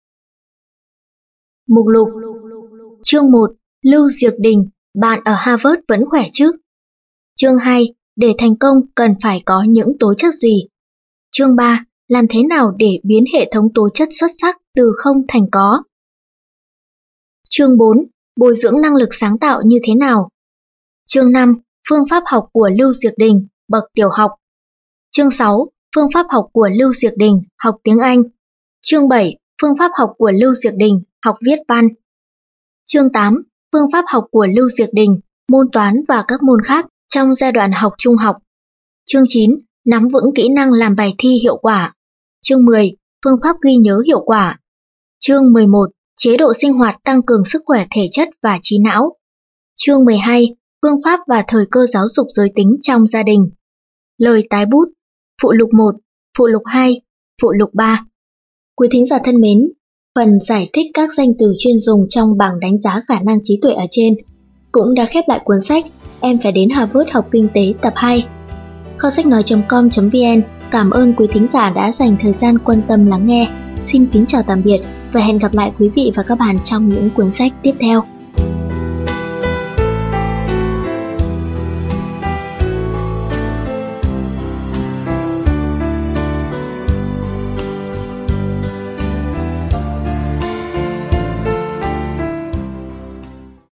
Mục lục. Chương một. Lưu Diệc Đình, bạn ở Harvard vẫn khỏe chứ? Chương hai. Để thành công cần phải có những tố chất gì? Chương ba. Làm thế nào để biến hệ thống tố chất xuất sắc từ không thành có? Chương bốn. Bồi dưỡng năng lực sáng tạo như thế nào? Chương năm. Phương pháp học của Lưu Diệc Đình, bậc tiểu học. Chương sáu. Phương pháp học của Lưu Diệc Đình, học tiếng Anh. Chương bảy. Phương pháp học của Lưu Diệc Đình, học viết văn. Chương tám. Phương pháp học của Lưu Diệc Đình, môn toán và các môn khác trong giai đoạn học trung học. Chương chín. Nắm vững kỹ năng làm bài thi hiệu quả. Chương mười. Phương pháp ghi nhớ hiệu quả. Chương mười một. Chế độ sinh hoạt tăng cường sức khỏe thể chất và trí não. Chương mười hai. Phương pháp và thời cơ giáo dục giới tính trong gia đình. Lời tái bút. Phụ lục một, phụ lục hai, phụ lục ba. Quý thính giả thân mến, phần giải thích các danh từ chuyên dùng trong bảng đánh giá khả năng trí tuệ ở trên cũng đã khép lại cuốn sách Em phải đến Harvard học kinh tế tập hai. Kho sách nói chấm com chấm vn cảm ơn quý thính giả đã dành thời gian quan tâm lắng nghe. Xin kính chào tạm biệt và và hẹn gặp lại quý vị và các bạn trong những cuốn sách tiếp theo.